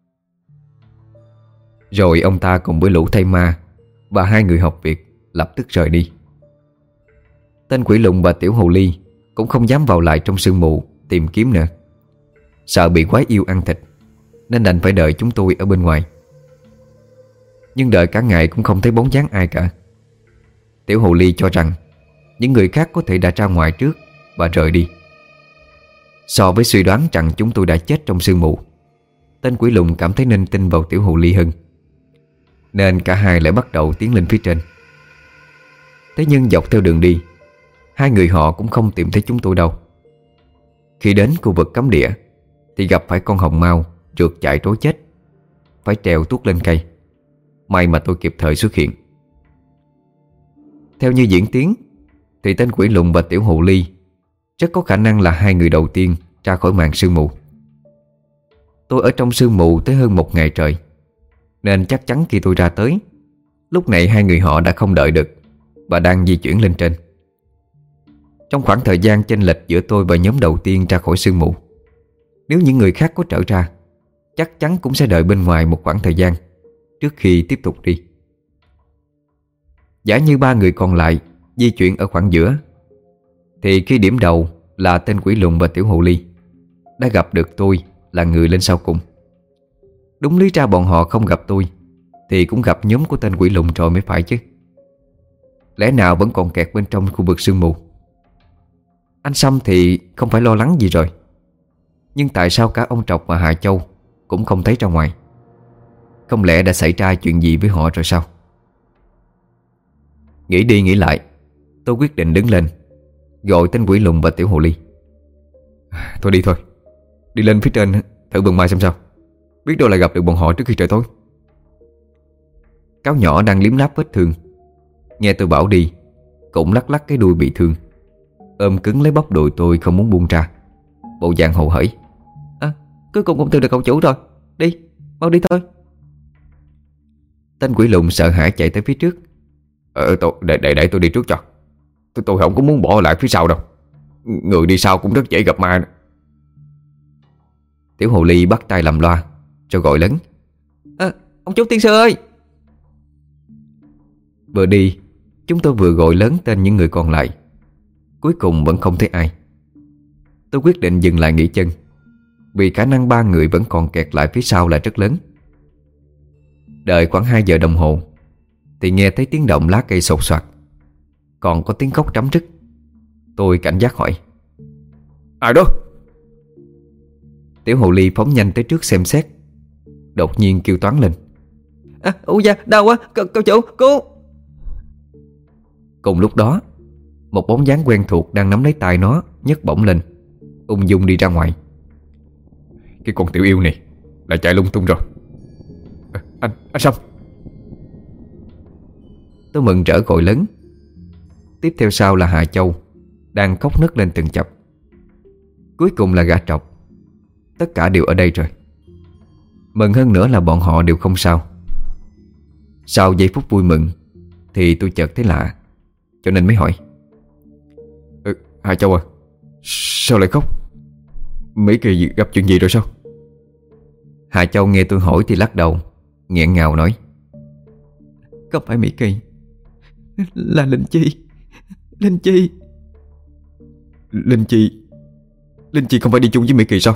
Rồi ông ta cùng với lũ thây ma và hai người học việc lập tức rời đi. Tên quỷ lùn và Tiểu Hồ Ly cũng không dám vào lại trong sương mù tìm kiếm nữa, sợ bị quái yêu ăn thịt, nên đành phải đợi chúng tôi ở bên ngoài. Nhưng đợi cả ngày cũng không thấy bóng dáng ai cả. Tiểu Hồ Ly cho rằng những người khác có thể đã ra ngoài trước và rời đi. So với suy đoán rằng chúng tôi đã chết trong sương mù, tên quỷ lùn cảm thấy nên tin vào Tiểu Hồ Ly hơn, nên cả hai lại bắt đầu tiến lên phía trên. Thế nhưng dọc theo đường đi, hai người họ cũng không tìm thấy chúng tôi đâu. Khi đến khu vực cấm địa thì gặp phải con hồng mau trượt chạy trối chết, phải trèo tuốt lên cây. May mà tôi kịp thời xuất hiện. Theo như diễn tiến thì tên quỷ lùn và Tiểu Hồ Ly rất có khả năng là hai người đầu tiên ra khỏi màn sương mù. Tôi ở trong sương mù tới hơn một ngày trời, nên chắc chắn khi tôi ra tới, lúc này hai người họ đã không đợi được và đang di chuyển lên trên. Trong khoảng thời gian chênh lệch giữa tôi và nhóm đầu tiên ra khỏi sương mù, nếu những người khác có trở ra, chắc chắn cũng sẽ đợi bên ngoài một khoảng thời gian trước khi tiếp tục đi. Giả như ba người còn lại di chuyển ở khoảng giữa, thì khi điểm đầu là tên quỷ lùn và Tiểu Hồ Ly đã gặp được tôi là người lên sau cùng. Đúng lý ra bọn họ không gặp tôi thì cũng gặp nhóm của tên quỷ lùn rồi mới phải chứ. Lẽ nào vẫn còn kẹt bên trong khu vực sương mù. Anh Sâm thì không phải lo lắng gì rồi, nhưng tại sao cả ông Trọc và Hà Châu cũng không thấy ra ngoài? Không lẽ đã xảy ra chuyện gì với họ rồi sao? Nghĩ đi nghĩ lại, tôi quyết định đứng lên gọi tên quỷ lùn và Tiểu Hồ Ly. Thôi đi thôi, Đi lên phía trên thử vườn mai xem sao, biết đâu lại gặp được bọn họ trước khi trời tối. Cáo nhỏ đang liếm láp vết thương, nghe tôi bảo đi cũng lắc lắc cái đuôi bị thương, ôm cứng lấy bắp đùi tôi không muốn buông ra, bộ dạng hồ hởi. À, cuối cùng cũng tìm được cậu chủ rồi. Đi, mau đi thôi. Tên quỷ lùn sợ hãi chạy tới phía trước. Ờ, tôi, để, để, để tôi đi trước cho. Tôi, tôi không có muốn bỏ lại phía sau đâu. Người đi sau cũng rất dễ gặp ma. Tiểu hồ ly bắt tay làm loa rồi gọi lớn. À, ông chú tiên sư ơi. Vừa đi, chúng tôi vừa gọi lớn tên những người còn lại. Cuối cùng vẫn không thấy ai. Tôi quyết định dừng lại nghỉ chân, vì khả năng ba người vẫn còn kẹt lại phía sau là rất lớn. Đợi khoảng hai giờ đồng hồ thì nghe thấy tiếng động lá cây sột soạt, còn có tiếng khóc trắm rứt. Tôi cảnh giác hỏi: ai đó? Tiểu hồ ly phóng nhanh tới trước xem xét, đột nhiên kêu toáng lên: À, ui da, đau quá, cậu, cậu chủ, cứu. Cùng lúc đó, một bóng dáng quen thuộc đang nắm lấy tay nó nhấc bổng lên, ung dung đi ra ngoài. Cái con tiểu yêu này lại chạy lung tung rồi. À, anh, anh Sâm. Tôi mừng rỡ gọi lớn. Tiếp theo sau là Hà Châu, đang khóc nấc lên từng chập. Cuối cùng là gã trọc. Tất cả đều ở đây rồi. Mừng hơn nữa là bọn họ đều không sao. Sau giây phút vui mừng thì tôi chợt thấy lạ, cho nên mới hỏi: ừ, Hà Châu à, sao lại khóc? Mỹ Kỳ gặp chuyện gì rồi sao? Hà Châu nghe tôi hỏi thì lắc đầu, nghẹn ngào nói: Không phải Mỹ Kỳ, là Linh Chi. Linh Chi. Linh Chi? Linh Chi không phải đi chung với Mỹ Kỳ sao?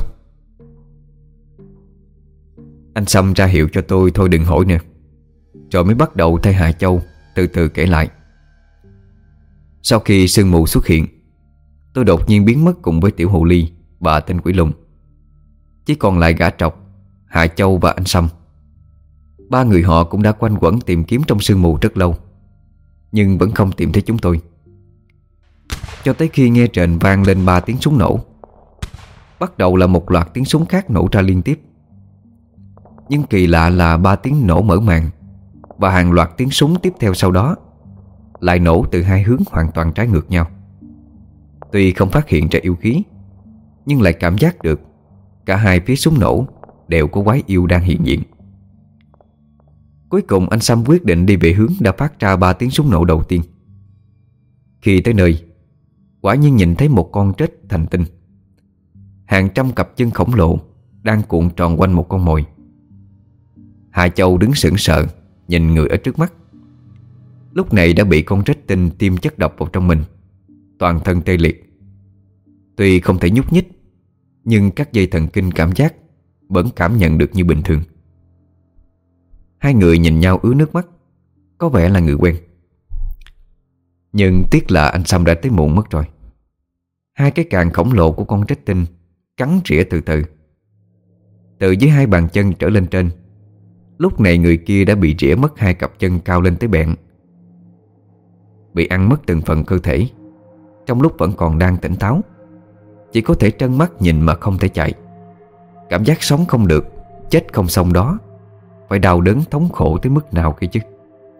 Anh Sâm ra hiệu cho tôi thôi đừng hỏi nữa, rồi mới bắt đầu thay Hà Châu từ từ kể lại. Sau khi sương mù xuất hiện, tôi đột nhiên biến mất cùng với tiểu hồ ly và tên quỷ lùn. Chỉ còn lại gã trọc, Hà Châu và anh Sâm. Ba người họ cũng đã quanh quẩn tìm kiếm trong sương mù rất lâu, nhưng vẫn không tìm thấy chúng tôi. Cho tới khi nghe trên vang lên ba tiếng súng nổ. Bắt đầu là một loạt tiếng súng khác nổ ra liên tiếp. Nhưng kỳ lạ là ba tiếng nổ mở màn và hàng loạt tiếng súng tiếp theo sau đó lại nổ từ hai hướng hoàn toàn trái ngược nhau. Tuy không phát hiện ra yêu khí, nhưng lại cảm giác được cả hai phía súng nổ đều có quái yêu đang hiện diện. Cuối cùng anh Sam quyết định đi về hướng đã phát ra ba tiếng súng nổ đầu tiên. Khi tới nơi, quả nhiên nhìn thấy một con trết thành tinh. Hàng trăm cặp chân khổng lồ đang cuộn tròn quanh một con mồi. Hà Châu đứng sững sờ nhìn người ở trước mắt. Lúc này đã bị con trết tinh tiêm chất độc vào trong mình, toàn thân tê liệt. Tuy không thể nhúc nhích, nhưng các dây thần kinh cảm giác vẫn cảm nhận được như bình thường. Hai người nhìn nhau ứa nước mắt, có vẻ là người quen. Nhưng tiếc là anh Sam đã tới muộn mất rồi. Hai cái càng khổng lồ của con trết tinh cắn rỉa từ từ. Từ dưới hai bàn chân trở lên trên, lúc này người kia đã bị rỉa mất hai cặp chân cao lên tới bẹn. Bị ăn mất từng phần cơ thể, trong lúc vẫn còn đang tỉnh táo, chỉ có thể trân mắt nhìn mà không thể chạy. Cảm giác sống không được, chết không xong đó, phải đau đớn thống khổ tới mức nào kia chứ.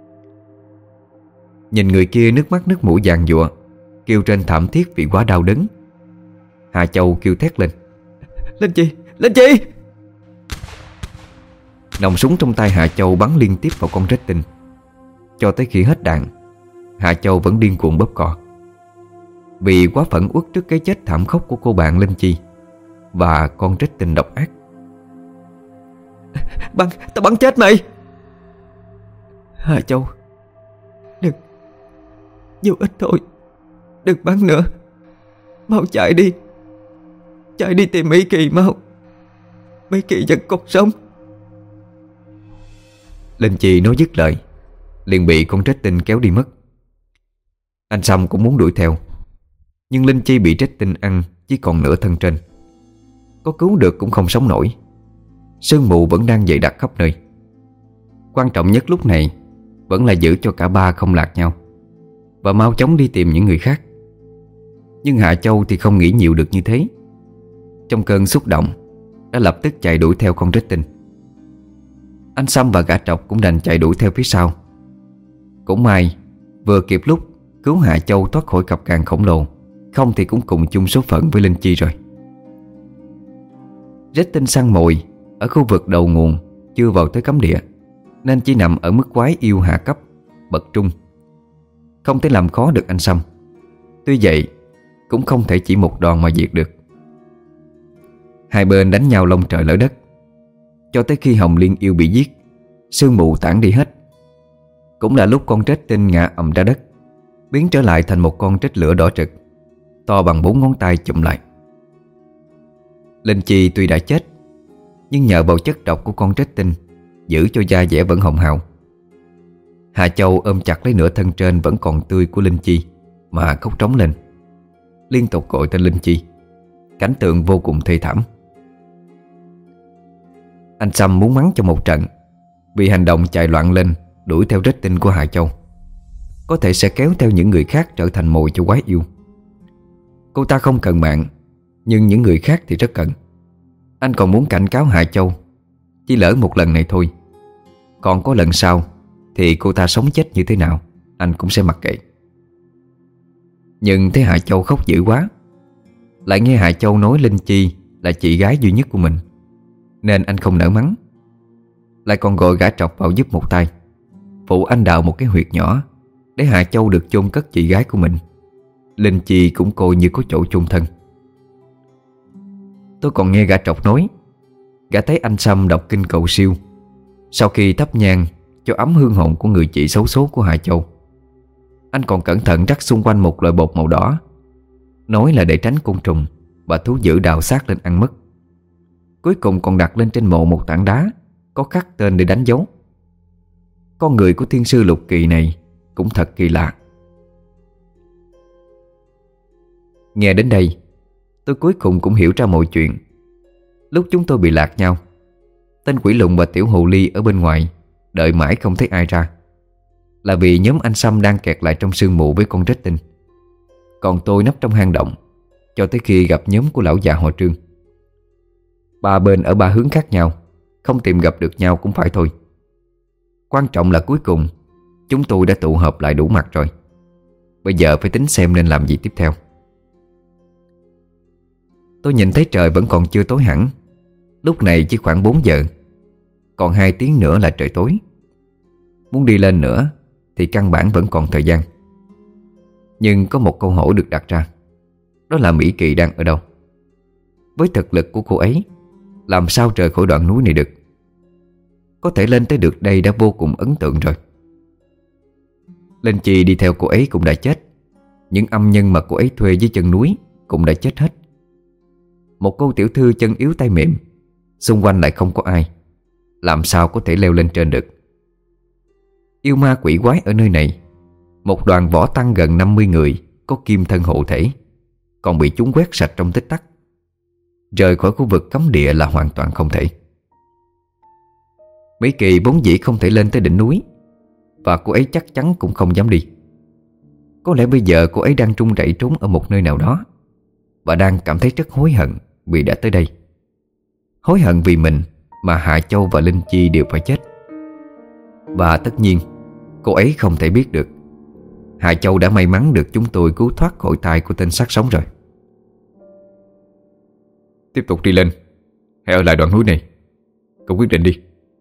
Nhìn người kia nước mắt nước mũi giàn giụa, kêu trên thảm thiết vì quá đau đớn. Hà Châu kêu thét lên: Linh Chi, Linh Chi! Nòng súng trong tay Hà Châu bắn liên tiếp vào con rết tinh. Cho tới khi hết đạn, Hà Châu vẫn điên cuồng bóp cò. Vì quá phẫn uất trước cái chết thảm khốc của cô bạn Linh Chi và con rết tinh độc ác. Bắn, tao bắn chết mày! Hà Châu, đừng, dù ít thôi, đừng bắn nữa. Mau chạy đi, chạy đi tìm Mỹ Kỳ mau. Mỹ Kỳ vẫn còn sống. Linh Chi nói dứt lời liền bị con trết tinh kéo đi mất. Anh Sâm cũng muốn đuổi theo, nhưng Linh Chi bị trết tinh ăn chỉ còn nửa thân trên. Có cứu được cũng không sống nổi. Sương mù vẫn đang dày đặc khắp nơi. Quan trọng nhất lúc này vẫn là giữ cho cả ba không lạc nhau và mau chóng đi tìm những người khác. Nhưng Hạ Châu thì không nghĩ nhiều được như thế. Trong cơn xúc động, đã lập tức chạy đuổi theo con rết tinh. Anh Sâm và gã trọc cũng đành chạy đuổi theo phía sau. Cũng may vừa kịp lúc cứu Hạ Châu thoát khỏi cặp càng khổng lồ, không thì cũng cùng chung số phận với Linh Chi rồi. Rết tinh săn mồi ở khu vực đầu nguồn chưa vào tới cấm địa, nên chỉ nằm ở mức quái yêu hạ cấp, bậc trung, không thể làm khó được anh Sâm. Tuy vậy cũng không thể chỉ một đòn mà diệt được. Hai bên đánh nhau lông trời lở đất, cho tới khi Hồng Liên yêu bị giết, sương mù tản đi hết. Cũng là lúc con trết tinh ngã ầm ra đất, biến trở lại thành một con trết lửa đỏ rực, to bằng bốn ngón tay chụm lại. Linh Chi tuy đã chết, nhưng nhờ bầu chất độc của con trết tinh giữ cho da dẻ vẫn hồng hào. Hà Châu ôm chặt lấy nửa thân trên vẫn còn tươi của Linh Chi mà khóc trống lên, liên tục gọi tên Linh Chi. Cảnh tượng vô cùng thê thảm. Anh Sâm muốn mắng cho một trận vì hành động chạy loạn lên đuổi theo rết tinh của Hà Châu có thể sẽ kéo theo những người khác trở thành mồi cho quái yêu. Cô ta không cần mạng, nhưng những người khác thì rất cần. Anh còn muốn cảnh cáo Hà Châu, chỉ lỡ một lần này thôi, còn có lần sau thì cô ta sống chết như thế nào anh cũng sẽ mặc kệ. Nhưng thấy Hà Châu khóc dữ quá, lại nghe Hà Châu nói Linh Chi là chị gái duy nhất của mình, nên anh không nỡ mắng. Lại còn gọi gã trọc vào giúp một tay, phụ anh đào một cái huyệt nhỏ để Hà Châu được chôn cất chị gái của mình. Linh Chi cũng coi như có chỗ chôn thân. Tôi còn nghe gã trọc nói, gã thấy anh Sâm đọc kinh cầu siêu sau khi thắp nhang cho ấm hương hồn của người chị xấu số của Hà Châu. Anh còn cẩn thận rắc xung quanh một loại bột màu đỏ, nói là để tránh côn trùng và thú dữ đào xác lên ăn mất. Cuối cùng còn đặt lên trên mộ một tảng đá có khắc tên để đánh dấu. Con người của thiên sư Lục Kỳ này cũng thật kỳ lạ. Nghe đến đây, tôi cuối cùng cũng hiểu ra mọi chuyện. Lúc chúng tôi bị lạc nhau, tên quỷ lùn và tiểu hồ ly ở bên ngoài đợi mãi không thấy ai ra, là vì nhóm anh Sâm đang kẹt lại trong sương mù với con rết tinh. Còn tôi nấp trong hang động cho tới khi gặp nhóm của lão già họ Trương. Ba bên ở ba hướng khác nhau, không tìm gặp được nhau cũng phải thôi. Quan trọng là cuối cùng chúng tôi đã tụ hợp lại đủ mặt rồi. Bây giờ phải tính xem nên làm gì tiếp theo. Tôi nhìn thấy trời vẫn còn chưa tối hẳn. Lúc này chỉ khoảng bốn giờ, còn hai tiếng nữa là trời tối. Muốn đi lên nữa thì căn bản vẫn còn thời gian. Nhưng có một câu hỏi được đặt ra, đó là Mỹ Kỳ đang ở đâu? Với thực lực của cô ấy, làm sao rời khỏi đoạn núi này được? Có thể lên tới được đây đã vô cùng ấn tượng rồi. Linh Chi đi theo cô ấy cũng đã chết. Những âm nhân mà cô ấy thuê dưới chân núi cũng đã chết hết. Một cô tiểu thư chân yếu tay mềm, xung quanh lại không có ai, làm sao có thể leo lên trên được? Yêu ma quỷ quái ở nơi này, một đoàn võ tăng gần năm mươi người có kim thân hộ thể, còn bị chúng quét sạch trong tích tắc. Rời khỏi khu vực cấm địa là hoàn toàn không thể. Mỹ Kỳ vốn dĩ không thể lên tới đỉnh núi, và cô ấy chắc chắn cũng không dám đi. Có lẽ bây giờ cô ấy đang trung rẩy trốn ở một nơi nào đó, và đang cảm thấy rất hối hận vì đã tới đây. Hối hận vì mình mà Hạ Châu và Linh Chi đều phải chết. Và tất nhiên cô ấy không thể biết được Hạ Châu đã may mắn được chúng tôi cứu thoát khỏi tay của tên sát sống rồi. Tiếp tục đi lên hay ở lại đoạn núi này? Cậu quyết định đi.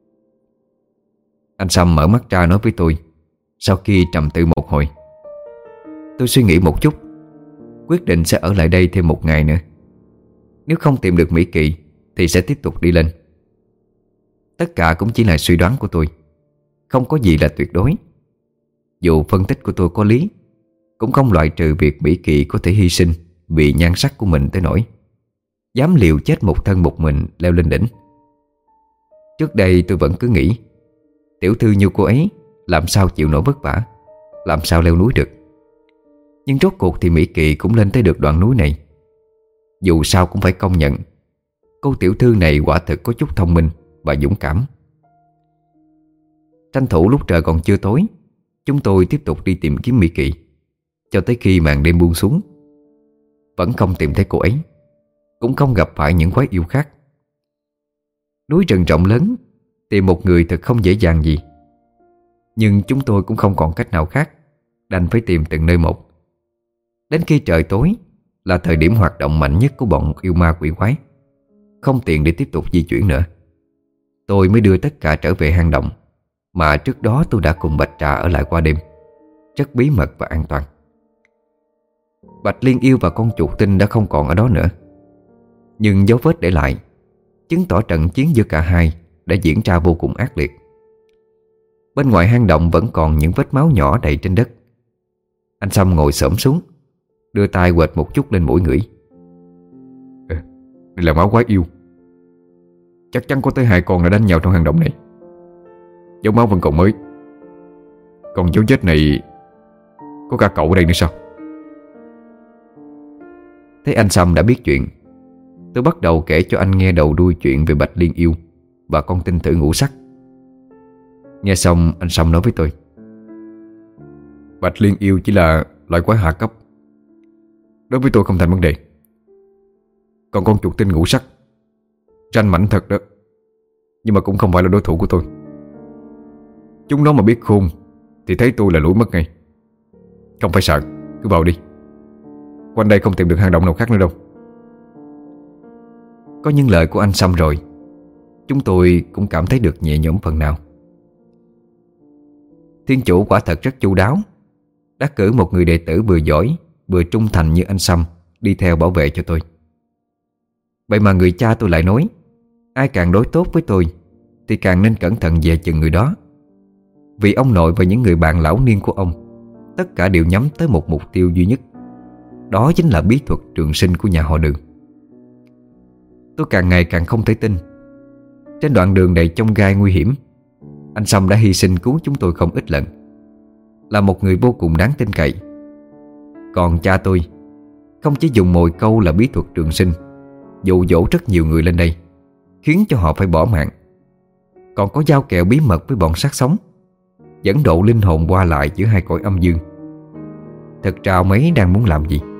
Anh Sâm mở mắt ra nói với tôi sau khi trầm tư một hồi. Tôi suy nghĩ một chút, quyết định sẽ ở lại đây thêm một ngày nữa. Nếu không tìm được Mỹ Kỳ thì sẽ tiếp tục đi lên. Tất cả cũng chỉ là suy đoán của tôi, không có gì là tuyệt đối. Dù phân tích của tôi có lý, cũng không loại trừ việc Mỹ Kỳ có thể hy sinh vì nhan sắc của mình tới nỗi dám liều chết một thân một mình leo lên đỉnh. Trước đây tôi vẫn cứ nghĩ tiểu thư như cô ấy làm sao chịu nổi vất vả, làm sao leo núi được. Nhưng rốt cuộc thì Mỹ Kỳ cũng lên tới được đoạn núi này. Dù sao cũng phải công nhận cô tiểu thư này quả thực có chút thông minh và dũng cảm. Tranh thủ lúc trời còn chưa tối, chúng tôi tiếp tục đi tìm kiếm Mỹ Kỳ cho tới khi màn đêm buông xuống. Vẫn không tìm thấy cô ấy, cũng không gặp phải những quái yêu khác. Núi rừng rộng lớn, tìm một người thật không dễ dàng gì. Nhưng chúng tôi cũng không còn cách nào khác, đành phải tìm từng nơi một. Đến khi trời tối là thời điểm hoạt động mạnh nhất của bọn yêu ma quỷ quái, không tiện để tiếp tục di chuyển nữa, tôi mới đưa tất cả trở về hang động mà trước đó tôi đã cùng Bạch Trà ở lại qua đêm, rất bí mật và an toàn. Bạch Liên Yêu và con chuột tinh đã không còn ở đó nữa, nhưng dấu vết để lại chứng tỏ trận chiến giữa cả hai đã diễn ra vô cùng ác liệt. Bên ngoài hang động vẫn còn những vết máu nhỏ đầy trên đất. Anh Sâm ngồi xổm xuống, đưa tay quệt một chút lên mũi ngửi. "Ừ, đây là máu quái yêu. Chắc chắn có tới hai con đã đánh nhau trong hang động này. Dấu máu vẫn còn mới. Còn dấu vết này có cả cậu ở đây nữa sao?" Thấy anh Sâm đã biết chuyện, tôi bắt đầu kể cho anh nghe đầu đuôi chuyện về Bạch Liên Yêu và con tinh tử ngũ sắc. Nghe xong anh Sâm nói với tôi: "Bạch Liên Yêu chỉ là loại quái hạ cấp, đối với tôi không thành vấn đề. Còn con chuột tinh ngũ sắc ranh mảnh thật đó, nhưng mà cũng không phải là đối thủ của tôi. Chúng nó mà biết khôn thì thấy tôi là lủi mất ngay. Không phải sợ, cứ vào đi. Quanh đây không tìm được hang động nào khác nữa đâu." Có những lời của anh Sâm rồi, chúng tôi cũng cảm thấy được nhẹ nhõm phần nào. Thiên chủ quả thật rất chu đáo, đã cử một người đệ tử vừa giỏi vừa trung thành như anh Sâm đi theo bảo vệ cho tôi. Vậy mà người cha tôi lại nói, ai càng đối tốt với tôi thì càng nên cẩn thận dè chừng người đó. Vì ông nội và những người bạn lão niên của ông tất cả đều nhắm tới một mục tiêu duy nhất, đó chính là bí thuật trường sinh của nhà họ Đường. Tôi càng ngày càng không thể tin. Trên đoạn đường đầy chông gai nguy hiểm, anh Sâm đã hy sinh cứu chúng tôi không ít lần, là một người vô cùng đáng tin cậy. Còn cha tôi không chỉ dùng mồi câu là bí thuật trường sinh dụ dỗ rất nhiều người lên đây, khiến cho họ phải bỏ mạng, còn có giao kèo bí mật với bọn sát sống, dẫn độ linh hồn qua lại giữa hai cõi âm dương. Thật ra ông ấy đang muốn làm gì?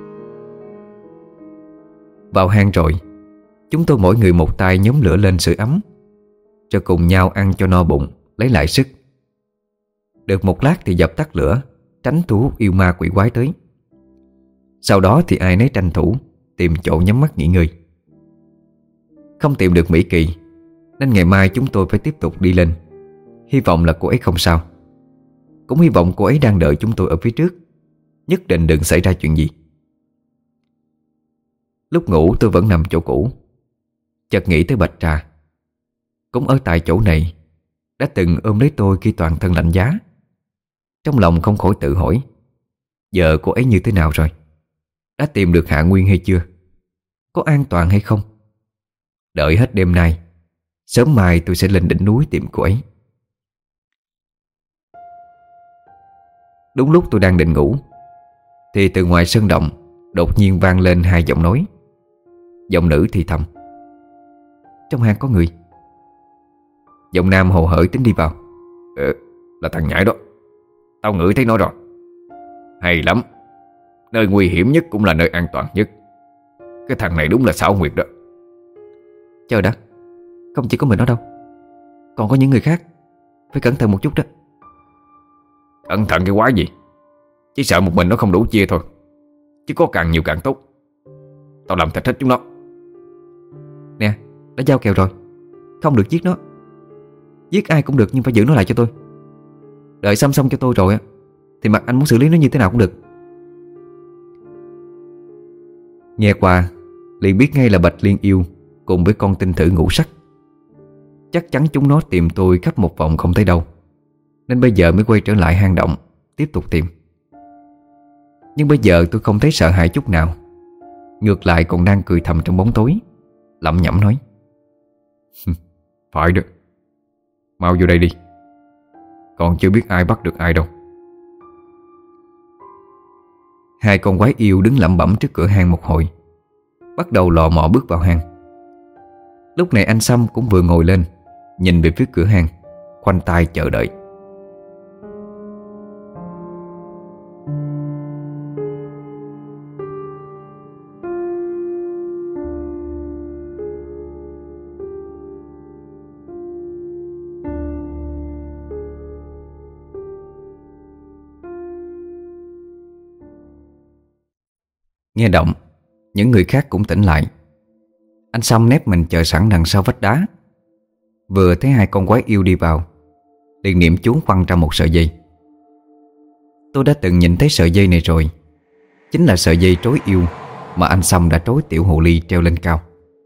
Vào hang rồi, chúng tôi mỗi người một tay nhóm lửa lên sưởi ấm, rồi cùng nhau ăn cho no bụng, lấy lại sức. Được một lát thì dập tắt lửa, tránh thu hút yêu ma quỷ quái tới. Sau đó thì ai nấy tranh thủ tìm chỗ nhắm mắt nghỉ ngơi. Không tìm được Mỹ Kỳ, nên ngày mai chúng tôi phải tiếp tục đi lên. Hy vọng là cô ấy không sao. Cũng hy vọng cô ấy đang đợi chúng tôi ở phía trước, nhất định đừng xảy ra chuyện gì. Lúc ngủ tôi vẫn nằm chỗ cũ, chợt nghĩ tới Bạch Trà. Cũng ở tại chỗ này đã từng ôm lấy tôi khi toàn thân lạnh giá. Trong lòng không khỏi tự hỏi, giờ cô ấy như thế nào rồi? Đã tìm được Hạ Nguyên hay chưa? Có an toàn hay không? Đợi hết đêm nay, sớm mai tôi sẽ lên đỉnh núi tìm cô ấy. Đúng lúc tôi đang định ngủ thì từ ngoài sân động đột nhiên vang lên hai giọng nói. Giọng nữ thì thầm: "Trong hang có người." Giọng nam hồ hởi tính đi vào: "Ừ, là thằng nhãi đó. Tao ngửi thấy nó rồi. Hay lắm. Nơi nguy hiểm nhất cũng là nơi an toàn nhất. Cái thằng này đúng là xảo quyệt đó." "Chờ đã, không chỉ có mình nó đâu, còn có những người khác. Phải cẩn thận một chút đó." "Cẩn thận cái quái gì? Chỉ sợ một mình nó không đủ chia thôi. Chứ có càng nhiều càng tốt. Tao làm thịt hết chúng nó." "Nè, đã giao kèo rồi, không được giết nó. Giết ai cũng được nhưng phải giữ nó lại cho tôi. Đợi xăm xong cho tôi rồi thì mặt anh muốn xử lý nó như thế nào cũng được." Nghe qua liền biết ngay là Bạch Liên Yêu cùng với con tinh thử ngũ sắc. Chắc chắn chúng nó tìm tôi khắp một vòng không thấy đâu, nên bây giờ mới quay trở lại hang động tiếp tục tìm. Nhưng bây giờ tôi không thấy sợ hãi chút nào, ngược lại còn đang cười thầm trong bóng tối, lẩm nhẩm nói: "Phải được, mau vô đây đi. Còn chưa biết ai bắt được ai đâu." Hai con quái yêu đứng lẩm bẩm trước cửa hang một hồi, bắt đầu lò mò bước vào hang. Lúc này anh Sâm cũng vừa ngồi lên, nhìn về phía cửa hang, khoanh tay chờ đợi. Nghe động, những người khác cũng tỉnh lại. Anh Sâm nép mình chờ sẵn đằng sau vách đá. Vừa thấy hai con quái yêu đi vào, liền niệm chú quăng ra một sợi dây. Tôi đã từng nhìn thấy sợi dây này rồi. Chính là sợi dây trối yêu mà anh Sâm đã trối tiểu hồ ly treo lên cao.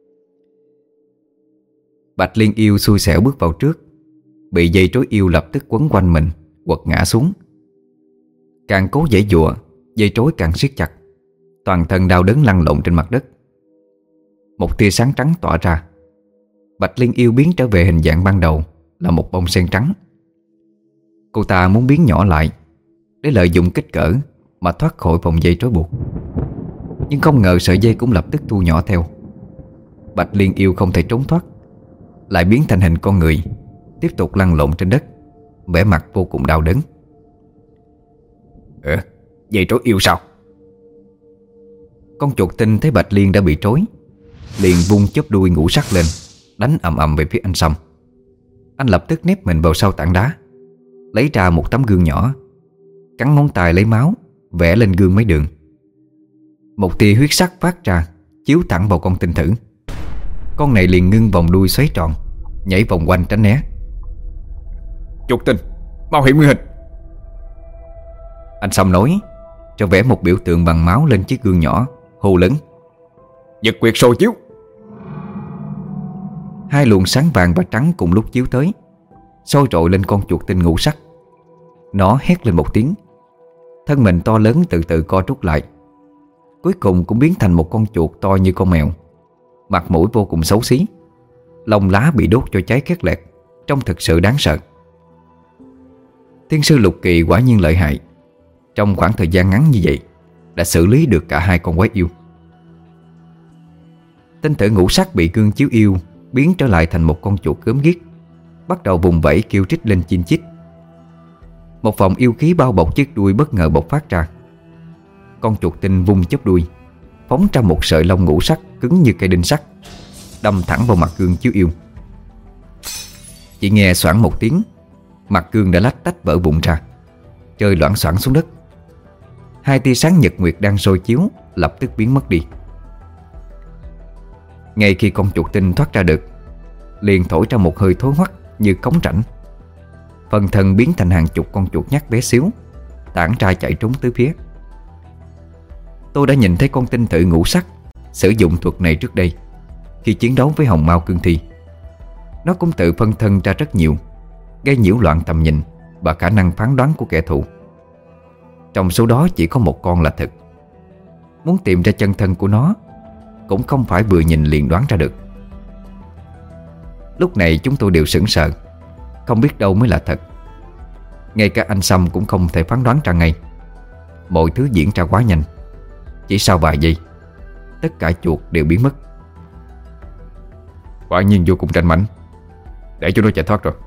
Bạch Liên yêu xui xẻo bước vào trước, bị dây trối yêu lập tức quấn quanh mình, quật ngã xuống. Càng cố giãy giụa, dây trối càng siết chặt, toàn thân đau đớn lăn lộn trên mặt đất. Một tia sáng trắng tỏa ra. Bạch Liên yêu biến trở về hình dạng ban đầu, là một bông sen trắng. Cô ta muốn biến nhỏ lại để lợi dụng kích cỡ mà thoát khỏi vòng dây trói buộc. Nhưng không ngờ sợi dây cũng lập tức thu nhỏ theo. Bạch Liên yêu không thể trốn thoát, lại biến thành hình con người, tiếp tục lăn lộn trên đất, vẻ mặt vô cùng đau đớn. Ờ, dây trói yêu sao? Con chuột tinh thấy Bạch Liên đã bị trói, liền vung chớp đuôi ngũ sắc lên, đánh ầm ầm về phía anh Sâm. Anh lập tức nép mình vào sau tảng đá, lấy ra một tấm gương nhỏ, cắn ngón tay lấy máu, vẽ lên gương mấy đường. Một tia huyết sắc phát ra, chiếu thẳng vào con tinh thử. Con này liền ngưng vòng đuôi xoáy tròn, nhảy vòng quanh tránh né. Chuột tinh, mau hiện nguyên hình! Anh Sâm nói, cho vẽ một biểu tượng bằng máu lên chiếc gương nhỏ, hô lớn: Nhật quyệt sôi chiếu! Hai luồng sáng vàng và trắng cùng lúc chiếu tới, sôi trội lên con chuột tinh ngũ sắc. Nó hét lên một tiếng, thân mình to lớn từ từ co rút lại, cuối cùng cũng biến thành một con chuột to như con mèo. Mặt mũi vô cùng xấu xí, lông lá bị đốt cho cháy khét lẹt, trông thực sự đáng sợ. Thiên sư Lục Kỳ quả nhiên lợi hại. Trong khoảng thời gian ngắn như vậy đã xử lý được cả hai con quái yêu. Tinh tử ngũ sắc bị gương chiếu yêu biến trở lại thành một con chuột gớm ghiếc, bắt đầu vùng vẫy kêu rít lên chin chít. Một vòng yêu khí bao bọc chiếc đuôi bất ngờ bộc phát ra. Con chuột tinh vung chớp đuôi, phóng ra một sợi lông ngũ sắc cứng như cây đinh sắt, đâm thẳng vào mặt gương chiếu yêu. Chỉ nghe xoảng một tiếng, mặt gương đã lách tách vỡ vụn ra, rơi loảng xoảng xuống đất. Hai tia sáng nhật nguyệt đang soi chiếu lập tức biến mất đi. Ngay khi con chuột tinh thoát ra được, liền thổi ra một hơi thối hoắt như cống rãnh. Phần thân biến thành hàng chục con chuột nhắt bé xíu, tản ra chạy trốn tứ phía. Tôi đã nhìn thấy con tinh tự ngũ sắc sử dụng thuật này trước đây, khi chiến đấu với hồng mao cương thi. Nó cũng tự phân thân ra rất nhiều, gây nhiễu loạn tầm nhìn và khả năng phán đoán của kẻ thù. Trong số đó chỉ có một con là thực. Muốn tìm ra chân thân của nó cũng không phải vừa nhìn liền đoán ra được. Lúc này chúng tôi đều sững sờ, không biết đâu mới là thật. Ngay cả anh Sâm cũng không thể phán đoán ra ngay. Mọi thứ diễn ra quá nhanh. Chỉ sau vài giây, tất cả chuột đều biến mất. Quả nhiên vô cùng ranh mãnh, để cho nó chạy thoát rồi.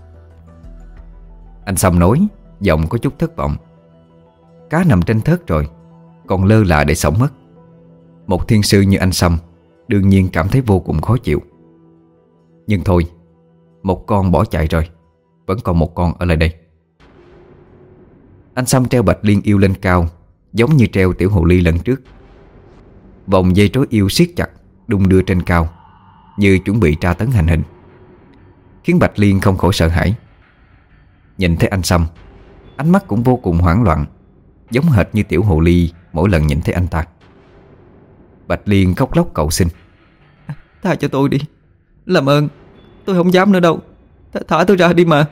Anh Sâm nói, giọng có chút thất vọng. Cá nằm trên thớt rồi, còn lơ là để sống mất. Một thiên sư như anh Sâm đương nhiên cảm thấy vô cùng khó chịu. Nhưng thôi, một con bỏ chạy rồi, vẫn còn một con ở lại đây. Anh Sâm treo Bạch Liên yêu lên cao, giống như treo tiểu hồ ly lần trước. Vòng dây trói yêu siết chặt, đung đưa trên cao, như chuẩn bị tra tấn hành hình, khiến Bạch Liên không khỏi sợ hãi. Nhìn thấy anh Sâm, ánh mắt cũng vô cùng hoảng loạn, giống hệt như tiểu hồ ly mỗi lần nhìn thấy anh ta. Bạch Liên khóc lóc cầu xin: Tha cho tôi đi, làm ơn, tôi không dám nữa đâu, Th thả tôi ra đi mà.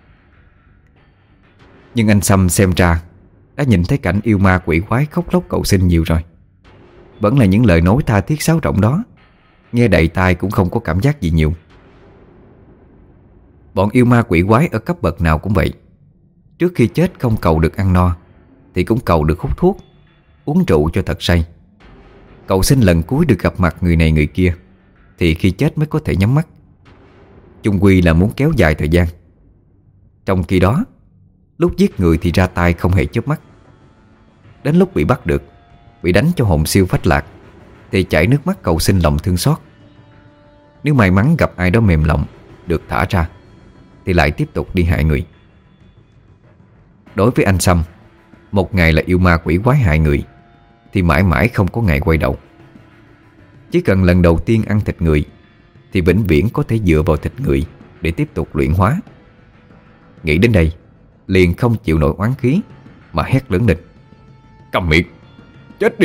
Nhưng anh Sâm xem ra đã nhìn thấy cảnh yêu ma quỷ quái khóc lóc cầu xin nhiều rồi. Vẫn là những lời nói tha thiết sáo rỗng đó, nghe đầy tai cũng không có cảm giác gì nhiều. Bọn yêu ma quỷ quái ở cấp bậc nào cũng vậy. Trước khi chết không cầu được ăn no, thì cũng cầu được hút thuốc, uống rượu cho thật say. Cầu xin lần cuối được gặp mặt người này người kia, thì khi chết mới có thể nhắm mắt. Chung quy là muốn kéo dài thời gian. Trong khi đó, lúc giết người thì ra tay không hề chớp mắt. Đến lúc bị bắt được, bị đánh cho hồn siêu phách lạc, thì chảy nước mắt cầu xin lòng thương xót. Nếu may mắn gặp ai đó mềm lòng, được thả ra, thì lại tiếp tục đi hại người. Đối với anh Sâm, một ngày là yêu ma quỷ quái hại người, thì mãi mãi không có ngày quay đầu. Chỉ cần lần đầu tiên ăn thịt người thì vĩnh viễn có thể dựa vào thịt người để tiếp tục luyện hóa. Nghĩ đến đây, liền không chịu nổi oán khí mà hét lớn lên: Cầm miệng, chết đi!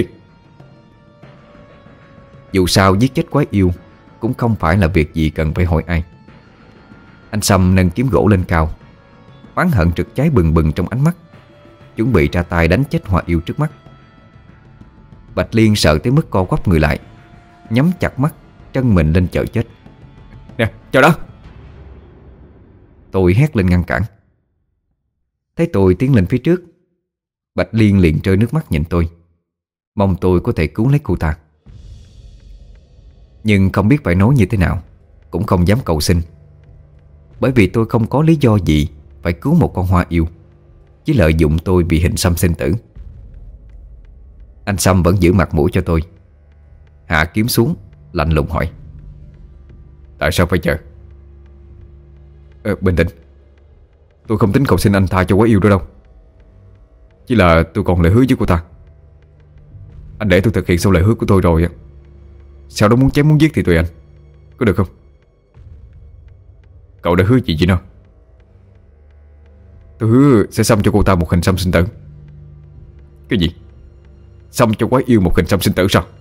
Dù sao giết chết quái yêu cũng không phải là việc gì cần phải hỏi ai. Anh Sâm nâng kiếm gỗ lên cao, oán hận trực cháy bừng bừng trong ánh mắt, chuẩn bị ra tay đánh chết Hoa yêu trước mắt. Bạch Liên sợ tới mức co quắp người lại, nhắm chặt mắt, trân mình lên chờ chết. Nè, chờ đó! Tôi hét lên ngăn cản. Thấy tôi tiến lên phía trước, Bạch Liên liền rơi nước mắt nhìn tôi, mong tôi có thể cứu lấy cô ta. Nhưng không biết phải nói như thế nào, cũng không dám cầu xin, bởi vì tôi không có lý do gì phải cứu một con hoa yêu, chỉ lợi dụng tôi vì hình xăm sinh tử. Anh Sâm vẫn giữ mặt mũi cho tôi, hạ kiếm xuống, lạnh lùng hỏi: Tại sao phải chờ? Ờ, bình tĩnh. Tôi không tính cầu xin anh tha cho quái yêu đó đâu. Chỉ là tôi còn lời hứa với cô ta. Anh để tôi thực hiện xong lời hứa của tôi rồi, sau đó muốn chém muốn giết thì tùy anh, có được không? Cậu đã hứa gì vậy nó? Tôi hứa sẽ xăm cho cô ta một hình xăm sinh tử. Cái gì? Xăm cho quái yêu một hình xăm sinh tử sao?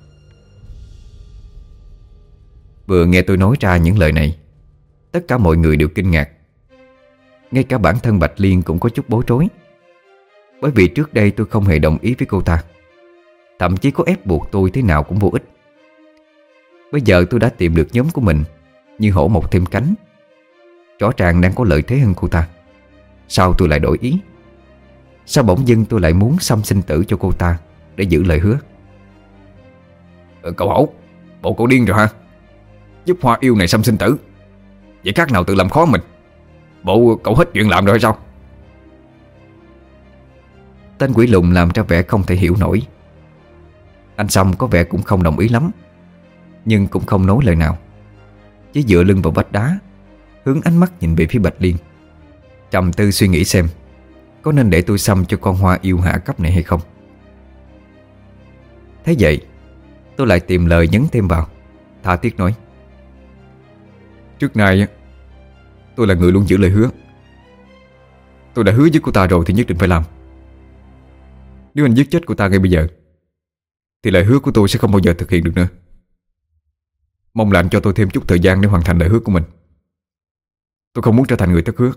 Vừa nghe tôi nói ra những lời này, tất cả mọi người đều kinh ngạc. Ngay cả bản thân Bạch Liên cũng có chút bối rối, bởi vì trước đây tôi không hề đồng ý với cô ta, thậm chí có ép buộc tôi thế nào cũng vô ích. Bây giờ tôi đã tìm được nhóm của mình như hổ mọc thêm cánh, rõ ràng đang có lợi thế hơn cô ta. Sao tôi lại đổi ý? Sao bỗng dưng tôi lại muốn xăm sinh tử cho cô ta để giữ lời hứa? Ờ, cậu hổ, bộ cậu điên rồi hả? Giúp hoa yêu này xăm sinh tử, vậy khác nào tự làm khó mình. Bộ cậu hết chuyện làm rồi hay sao? Tên quỷ lùn làm ra vẻ không thể hiểu nổi. Anh Sâm có vẻ cũng không đồng ý lắm, nhưng cũng không nói lời nào, chỉ dựa lưng vào vách đá, hướng ánh mắt nhìn về phía Bạch Liên, trầm tư suy nghĩ xem có nên để tôi xăm cho con hoa yêu hạ cấp này hay không. Thế vậy, tôi lại tìm lời nhấn thêm vào, tha thiết nói: Trước nay tôi là người luôn giữ lời hứa. Tôi đã hứa với cô ta rồi thì nhất định phải làm. Nếu anh giết chết cô ta ngay bây giờ thì lời hứa của tôi sẽ không bao giờ thực hiện được nữa. Mong là anh cho tôi thêm chút thời gian để hoàn thành lời hứa của mình. Tôi không muốn trở thành người thất hứa.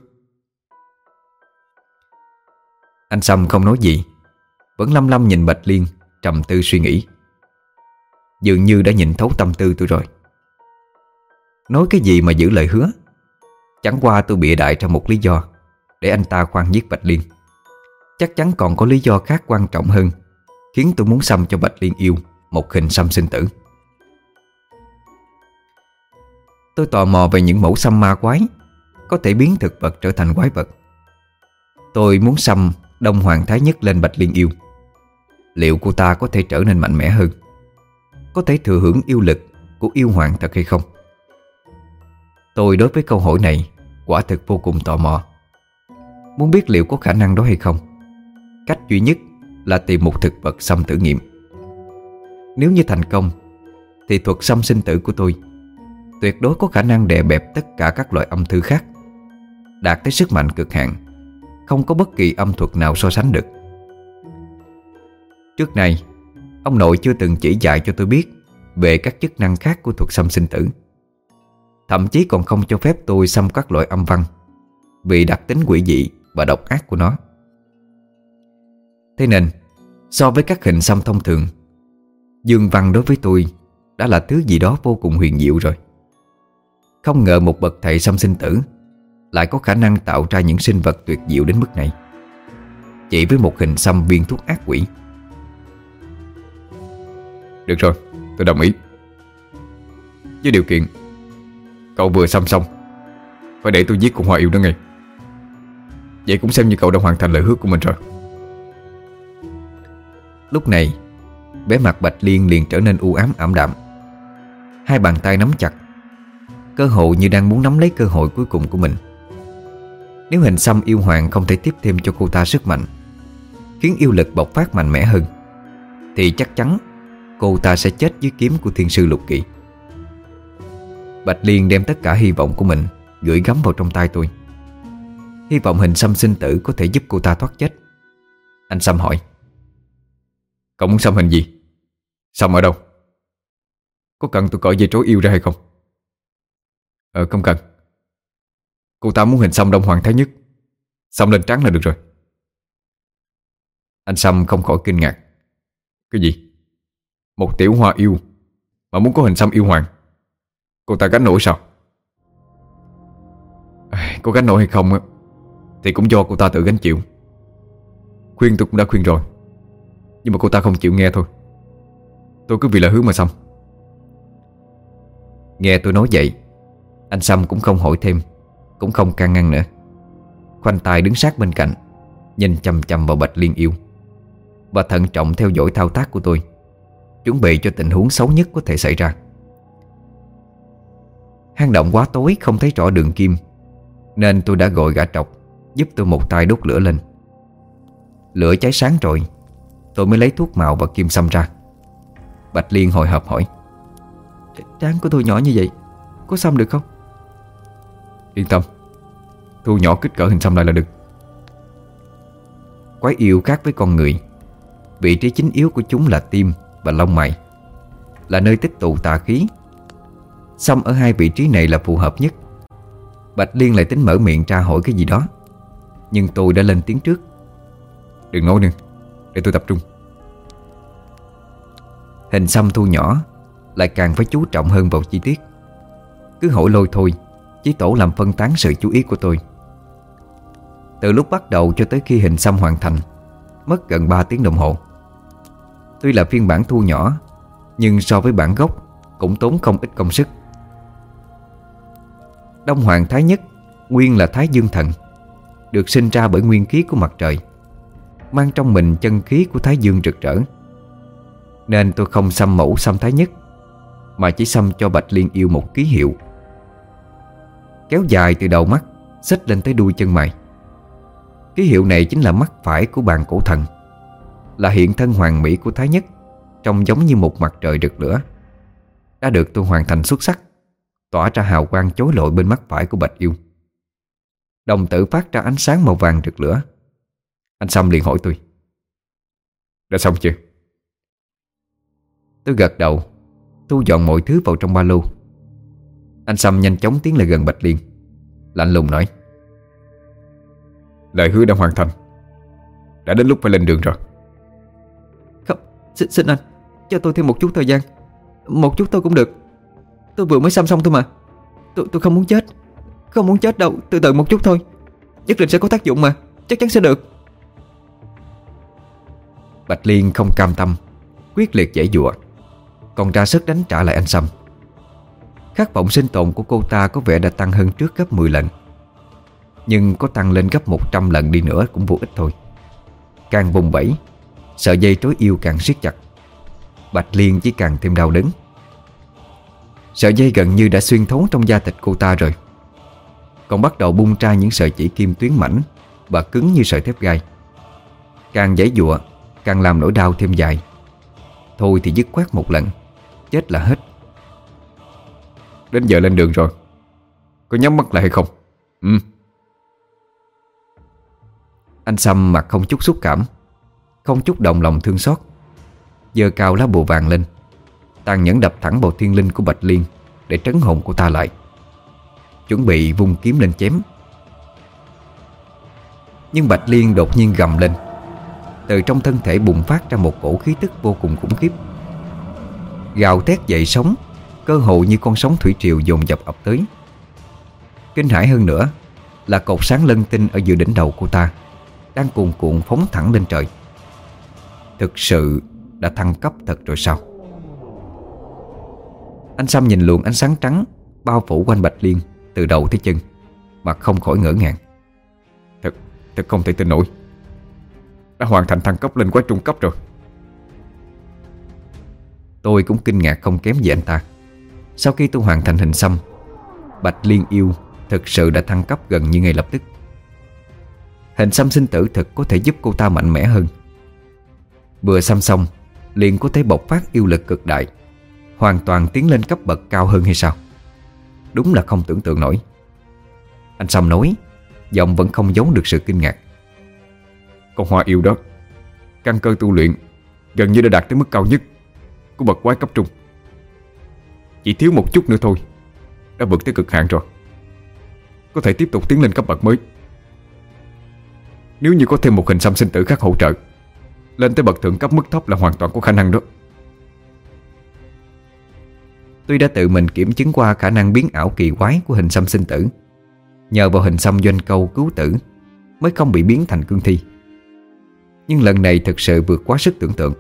Anh Sâm không nói gì, vẫn lăm lăm nhìn Bạch Liên, trầm tư suy nghĩ. Dường như đã nhìn thấu tâm tư tôi rồi. Nói cái gì mà giữ lời hứa? Chẳng qua tôi bịa đại ra một lý do để anh ta khoan giết Bạch Liên. Chắc chắn còn có lý do khác quan trọng hơn, khiến tôi muốn xăm cho Bạch Liên yêu một hình xăm sinh tử. Tôi tò mò về những mẫu xăm ma quái có thể biến thực vật trở thành quái vật. Tôi muốn xăm Đông Hoàng Thái Nhất lên Bạch Liên yêu. Liệu cô ta có thể trở nên mạnh mẽ hơn, có thể thừa hưởng yêu lực của yêu hoàng thật hay không? Tôi đối với câu hỏi này quả thực vô cùng tò mò, muốn biết liệu có khả năng đó hay không. Cách duy nhất là tìm một thực vật xăm thử nghiệm. Nếu như thành công thì thuật xăm sinh tử của tôi tuyệt đối có khả năng đè bẹp tất cả các loại âm thư khác, đạt tới sức mạnh cực hạn, không có bất kỳ âm thuật nào so sánh được. Trước này, ông nội chưa từng chỉ dạy cho tôi biết về các chức năng khác của thuật xăm sinh tử, thậm chí còn không cho phép tôi xăm các loại âm văn vì đặc tính quỷ dị và độc ác của nó. Thế nên, so với các hình xăm thông thường, dương văn đối với tôi đã là thứ gì đó vô cùng huyền diệu rồi. Không ngờ một bậc thầy xăm sinh tử lại có khả năng tạo ra những sinh vật tuyệt diệu đến mức này, chỉ với một hình xăm viên thuốc ác quỷ. Được rồi, tôi đồng ý. Với điều kiện cậu vừa xăm xong phải để tôi giết con hoa yêu đó ngay. Vậy cũng xem như cậu đã hoàn thành lời hứa của mình rồi. Lúc này, vẻ mặt Bạch Liên liền trở nên u ám ảm đạm. Hai bàn tay nắm chặt, cơ hội như đang muốn nắm lấy cơ hội cuối cùng của mình. Nếu hình xăm yêu hoàng không thể tiếp thêm cho cô ta sức mạnh, khiến yêu lực bộc phát mạnh mẽ hơn, thì chắc chắn cô ta sẽ chết dưới kiếm của thiên sư Lục Kỵ. Bạch Liên đem tất cả hy vọng của mình gửi gắm vào trong tay tôi, hy vọng hình xăm sinh tử có thể giúp cô ta thoát chết. Anh Sâm hỏi: "Cậu muốn xăm hình gì? Xăm ở đâu? Có cần tôi cởi dây trối yêu ra hay không?" "Ờ không cần. Cô ta muốn hình xăm Đông Hoàng Thái Nhất, xăm lên trán là được rồi." Anh Sâm không khỏi kinh ngạc. "Cái gì? Một tiểu hoa yêu mà muốn có hình xăm yêu hoàng? Cô ta gánh nổi sao?" "Có gánh nổi hay không thì cũng do cô ta tự gánh chịu. Khuyên tôi cũng đã khuyên rồi, nhưng mà cô ta không chịu nghe thôi. Tôi cứ vì là hướng mà xăm." Nghe tôi nói vậy, anh Sâm cũng không hỏi thêm, cũng không can ngăn nữa. Khoanh tay đứng sát bên cạnh, nhìn chằm chằm vào Bạch Liên yêu và thận trọng theo dõi thao tác của tôi, chuẩn bị cho tình huống xấu nhất có thể xảy ra. Hang động quá tối không thấy rõ đường kim, nên tôi đã gọi gã trọc giúp tôi một tay đốt lửa lên. Lửa cháy sáng rồi, tôi mới lấy thuốc màu và kim xăm ra. Bạch Liên hồi hộp hỏi: "Trán của tôi nhỏ như vậy, có xăm được không?" "Yên tâm, thu nhỏ kích cỡ hình xăm lại là được." Quái yêu khác với con người, vị trí chính yếu của chúng là tim và lông mày, là nơi tích tụ tà khí. Xăm ở hai vị trí này là phù hợp nhất. Bạch Liên lại tính mở miệng tra hỏi cái gì đó, nhưng tôi đã lên tiếng trước: "Đừng nói nữa, để tôi tập trung." Hình xăm thu nhỏ lại càng phải chú trọng hơn vào chi tiết. Cứ hỏi lôi thôi, chí tổ làm phân tán sự chú ý của tôi. Từ lúc bắt đầu cho tới khi hình xăm hoàn thành mất gần ba tiếng đồng hồ. Tuy là phiên bản thu nhỏ, nhưng so với bản gốc cũng tốn không ít công sức. Đông Hoàng Thái Nhất nguyên là Thái Dương Thần, được sinh ra bởi nguyên khí của mặt trời, mang trong mình chân khí của Thái Dương rực rỡ. Nên tôi không xăm mẫu xăm Thái Nhất, mà chỉ xăm cho Bạch Liên yêu một ký hiệu kéo dài từ đầu mắt xích lên tới đuôi chân mày. Ký hiệu này chính là mắt phải của bàn cổ thần, là hiện thân hoàn mỹ của Thái Nhất, trông giống như một mặt trời rực lửa, đã được tôi hoàn thành xuất sắc, tỏa ra hào quang chói lọi bên mắt phải của Bạch yêu. Đồng tử phát ra ánh sáng màu vàng rực lửa. Anh Sâm liền hỏi tôi: "Đã xong chưa?" Tôi gật đầu, thu dọn mọi thứ vào trong ba lô. Anh Sâm nhanh chóng tiến lại gần Bạch Liên, lạnh lùng nói: "Lời hứa đã hoàn thành, đã đến lúc phải lên đường rồi." "Không, xin, xin anh, cho tôi thêm một chút thời gian. Một chút thôi cũng được. Tôi vừa mới xăm xong thôi mà. Tôi, tôi không muốn chết. Không muốn chết đâu, từ từ một chút thôi. Nhất định sẽ có tác dụng mà, chắc chắn sẽ được." Bạch Liên không cam tâm, quyết liệt giãy giụa, còn ra sức đánh trả lại anh Sâm. Khát vọng sinh tồn của cô ta có vẻ đã tăng hơn trước gấp mười lần, nhưng có tăng lên gấp một trăm lần đi nữa cũng vô ích thôi. Càng vùng vẫy, sợi dây trối yêu càng siết chặt. Bạch Liên chỉ càng thêm đau đớn. Sợi dây gần như đã xuyên thấu trong da thịt cô ta rồi, còn bắt đầu bung ra những sợi chỉ kim tuyến mảnh và cứng như sợi thép gai. Càng giãy giụa, càng làm nỗi đau thêm dài. Thôi thì dứt khoát một lần, chết là hết. "Đến giờ lên đường rồi, có nhắm mắt lại hay không?" "Ừ." Anh Sâm mặt không chút xúc cảm, không chút động lòng thương xót, giơ cao lá bùa vàng lên, tàn nhẫn đập thẳng vào thiên linh của Bạch Liên để trấn hồn cô ta lại, chuẩn bị vung kiếm lên chém. Nhưng Bạch Liên đột nhiên gầm lên. Từ trong thân thể bùng phát ra một cổ khí tức vô cùng khủng khiếp, gào thét dậy sóng, cơ hồ như con sóng thủy triều dồn dập ập tới. Kinh hãi hơn nữa là cột sáng lân tinh ở giữa đỉnh đầu cô ta đang cuồn cuộn phóng thẳng lên trời. Thực sự đã thăng cấp thật rồi sao? Anh Sâm nhìn luồng ánh sáng trắng bao phủ quanh Bạch Liên từ đầu tới chân, mặt không khỏi ngỡ ngàng. Thật, thật không thể tin nổi. Đã hoàn thành thăng cấp lên quái trung cấp rồi. Tôi cũng kinh ngạc không kém gì anh ta. Sau khi tôi hoàn thành hình xăm, Bạch Liên yêu thực sự đã thăng cấp gần như ngay lập tức. Hình xăm sinh tử thực có thể giúp cô ta mạnh mẽ hơn. Vừa xăm xong, liền có thể bộc phát yêu lực cực đại, hoàn toàn tiến lên cấp bậc cao hơn hay sao? Đúng là không tưởng tượng nổi. Anh Sâm nói, giọng vẫn không giấu được sự kinh ngạc. Con hoa yêu đó, căn cơ tu luyện gần như đã đạt tới mức cao nhất của bậc quái cấp trung. Chỉ thiếu một chút nữa thôi đã vượt tới cực hạn rồi, có thể tiếp tục tiến lên cấp bậc mới. Nếu như có thêm một hình xăm sinh tử khác hỗ trợ, lên tới bậc thượng cấp mức thấp là hoàn toàn có khả năng đó. Tôi đã tự mình kiểm chứng qua khả năng biến ảo kỳ quái của hình xăm sinh tử. Nhờ vào hình xăm doanh câu cứu tử mới không bị biến thành cương thi. Nhưng lần này thực sự vượt quá sức tưởng tượng.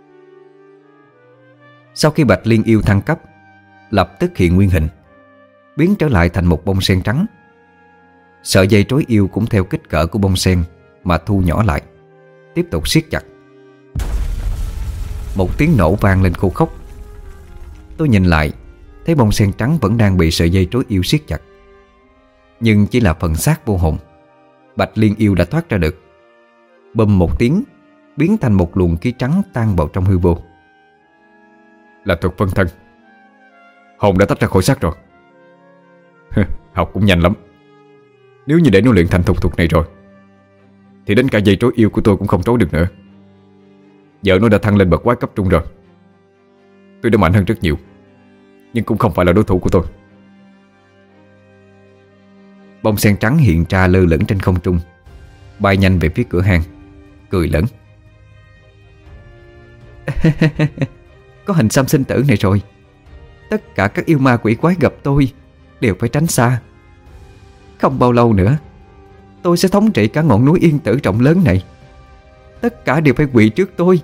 Sau khi Bạch Liên yêu thăng cấp, lập tức hiện nguyên hình, biến trở lại thành một bông sen trắng. Sợi dây trối yêu cũng theo kích cỡ của bông sen mà thu nhỏ lại, tiếp tục siết chặt. Một tiếng nổ vang lên khô khốc. Tôi nhìn lại, thấy bông sen trắng vẫn đang bị sợi dây trối yêu siết chặt, nhưng chỉ là phần xác vô hồn. Bạch Liên yêu đã thoát ra được. Bùm một tiếng, biến thành một luồng khí trắng tan vào trong hư vô. Là thuật phân thân. Hồn đã tách ra khỏi xác rồi. Học cũng nhanh lắm. Nếu như để nó luyện thành thục thuật này rồi thì đến cả dây trối yêu của tôi cũng không trối được nữa. Giờ nó đã thăng lên bậc quái cấp trung rồi. Tôi đã mạnh hơn rất nhiều, nhưng cũng không phải là đối thủ của tôi. Bông sen trắng hiện ra lơ lửng trên không trung, bay nhanh về phía cửa hang, cười lớn. Có hình xăm sinh tử này rồi, tất cả các yêu ma quỷ quái gặp tôi đều phải tránh xa. Không bao lâu nữa, tôi sẽ thống trị cả ngọn núi Yên Tử rộng lớn này. Tất cả đều phải quỳ trước tôi.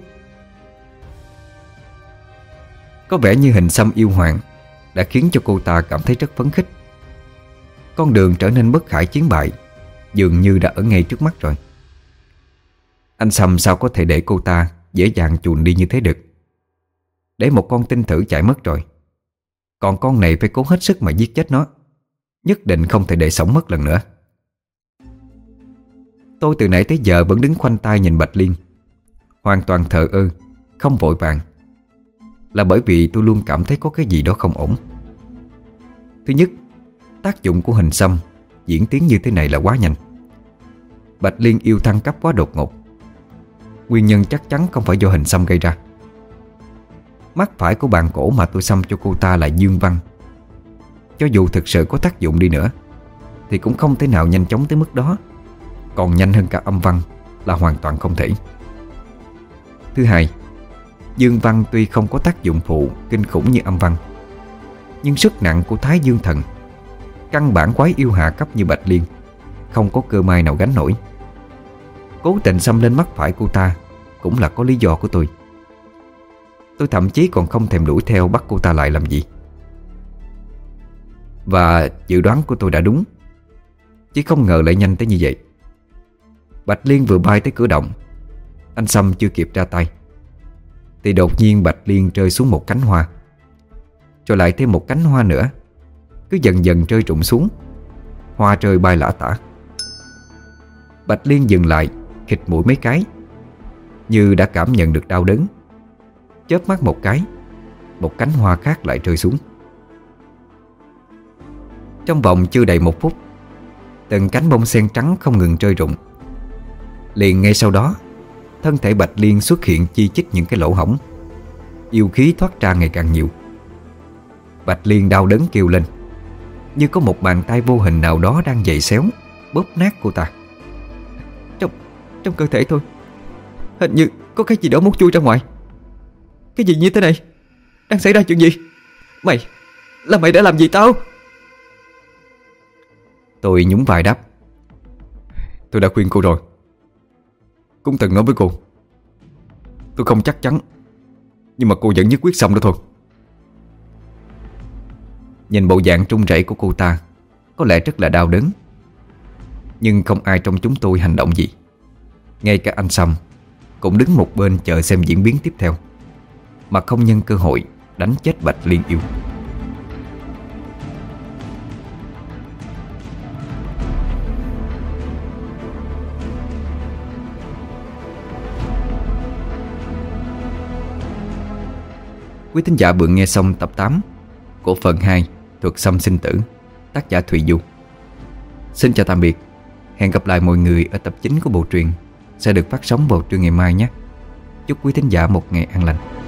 Có vẻ như hình xăm yêu hoàng đã khiến cho cô ta cảm thấy rất phấn khích. Con đường trở nên bất khả chiến bại dường như đã ở ngay trước mắt rồi. Anh Sâm sao có thể để cô ta dễ dàng chuồn đi như thế được. Để một con tinh thử chạy mất rồi, còn con này phải cố hết sức mà giết chết nó. Nhất định không thể để sống mất lần nữa. Tôi từ nãy tới giờ vẫn đứng khoanh tay nhìn Bạch Liên, hoàn toàn thờ ơ, không vội vàng. Là bởi vì tôi luôn cảm thấy có cái gì đó không ổn. Thứ nhất, tác dụng của hình xăm diễn tiến như thế này là quá nhanh. Bạch Liên yêu thăng cấp quá đột ngột. Nguyên nhân chắc chắn không phải do hình xăm gây ra. Mắt phải của bàn cổ mà tôi xăm cho cô ta là dương văn. Cho dù thực sự có tác dụng đi nữa thì cũng không thể nào nhanh chóng tới mức đó. Còn nhanh hơn cả âm văn là hoàn toàn không thể. Thứ hai, dương văn tuy không có tác dụng phụ kinh khủng như âm văn, nhưng sức nặng của Thái Dương Thần, căn bản quái yêu hạ cấp như Bạch Liên, không có cơ may nào gánh nổi. Cố tình xăm lên mắt phải cô ta cũng là có lý do của tôi. Tôi thậm chí còn không thèm đuổi theo bắt cô ta lại làm gì. Và dự đoán của tôi đã đúng, chỉ không ngờ lại nhanh tới như vậy. Bạch Liên vừa bay tới cửa động, anh Sâm chưa kịp ra tay thì đột nhiên Bạch Liên rơi xuống một cánh hoa, rồi lại thêm một cánh hoa nữa, cứ dần dần rơi rụng xuống. Hoa rơi bay lả tả. Bạch Liên dừng lại, khịt mũi mấy cái, như đã cảm nhận được đau đớn. Chớp mắt một cái, một cánh hoa khác lại rơi xuống. Trong vòng chưa đầy một phút, từng cánh bông sen trắng không ngừng rơi rụng. Liền ngay sau đó, thân thể Bạch Liên xuất hiện chi chít những cái lỗ hổng, yêu khí thoát ra ngày càng nhiều. Bạch Liên đau đớn kêu lên, như có một bàn tay vô hình nào đó đang giày xéo, bóp nát cô ta. Trong, trong cơ thể tôi hình như có cái gì đó muốn chui ra ngoài. Cái gì như thế này? Đang xảy ra chuyện gì? Mày, là mày đã làm gì tao? Tôi nhún vai đáp. Tôi đã khuyên cô rồi, cũng từng nói với cô, tôi không chắc chắn, nhưng mà cô vẫn nhất quyết xong đó thôi. Nhìn bộ dạng trung rẩy của cô ta, có lẽ rất là đau đớn, nhưng không ai trong chúng tôi hành động gì. Ngay cả anh Sâm cũng đứng một bên chờ xem diễn biến tiếp theo, mà không nhân cơ hội đánh chết Bạch Liên yêu. Quý thính giả vừa nghe xong tập tám của phần hai Thuật Xăm Sinh Tử, tác giả Thùy Du. Xin chào tạm biệt. Hẹn gặp lại mọi người ở tập chín của bộ truyện sẽ được phát sóng vào trưa ngày mai nhé. Chúc quý thính giả một ngày an lành.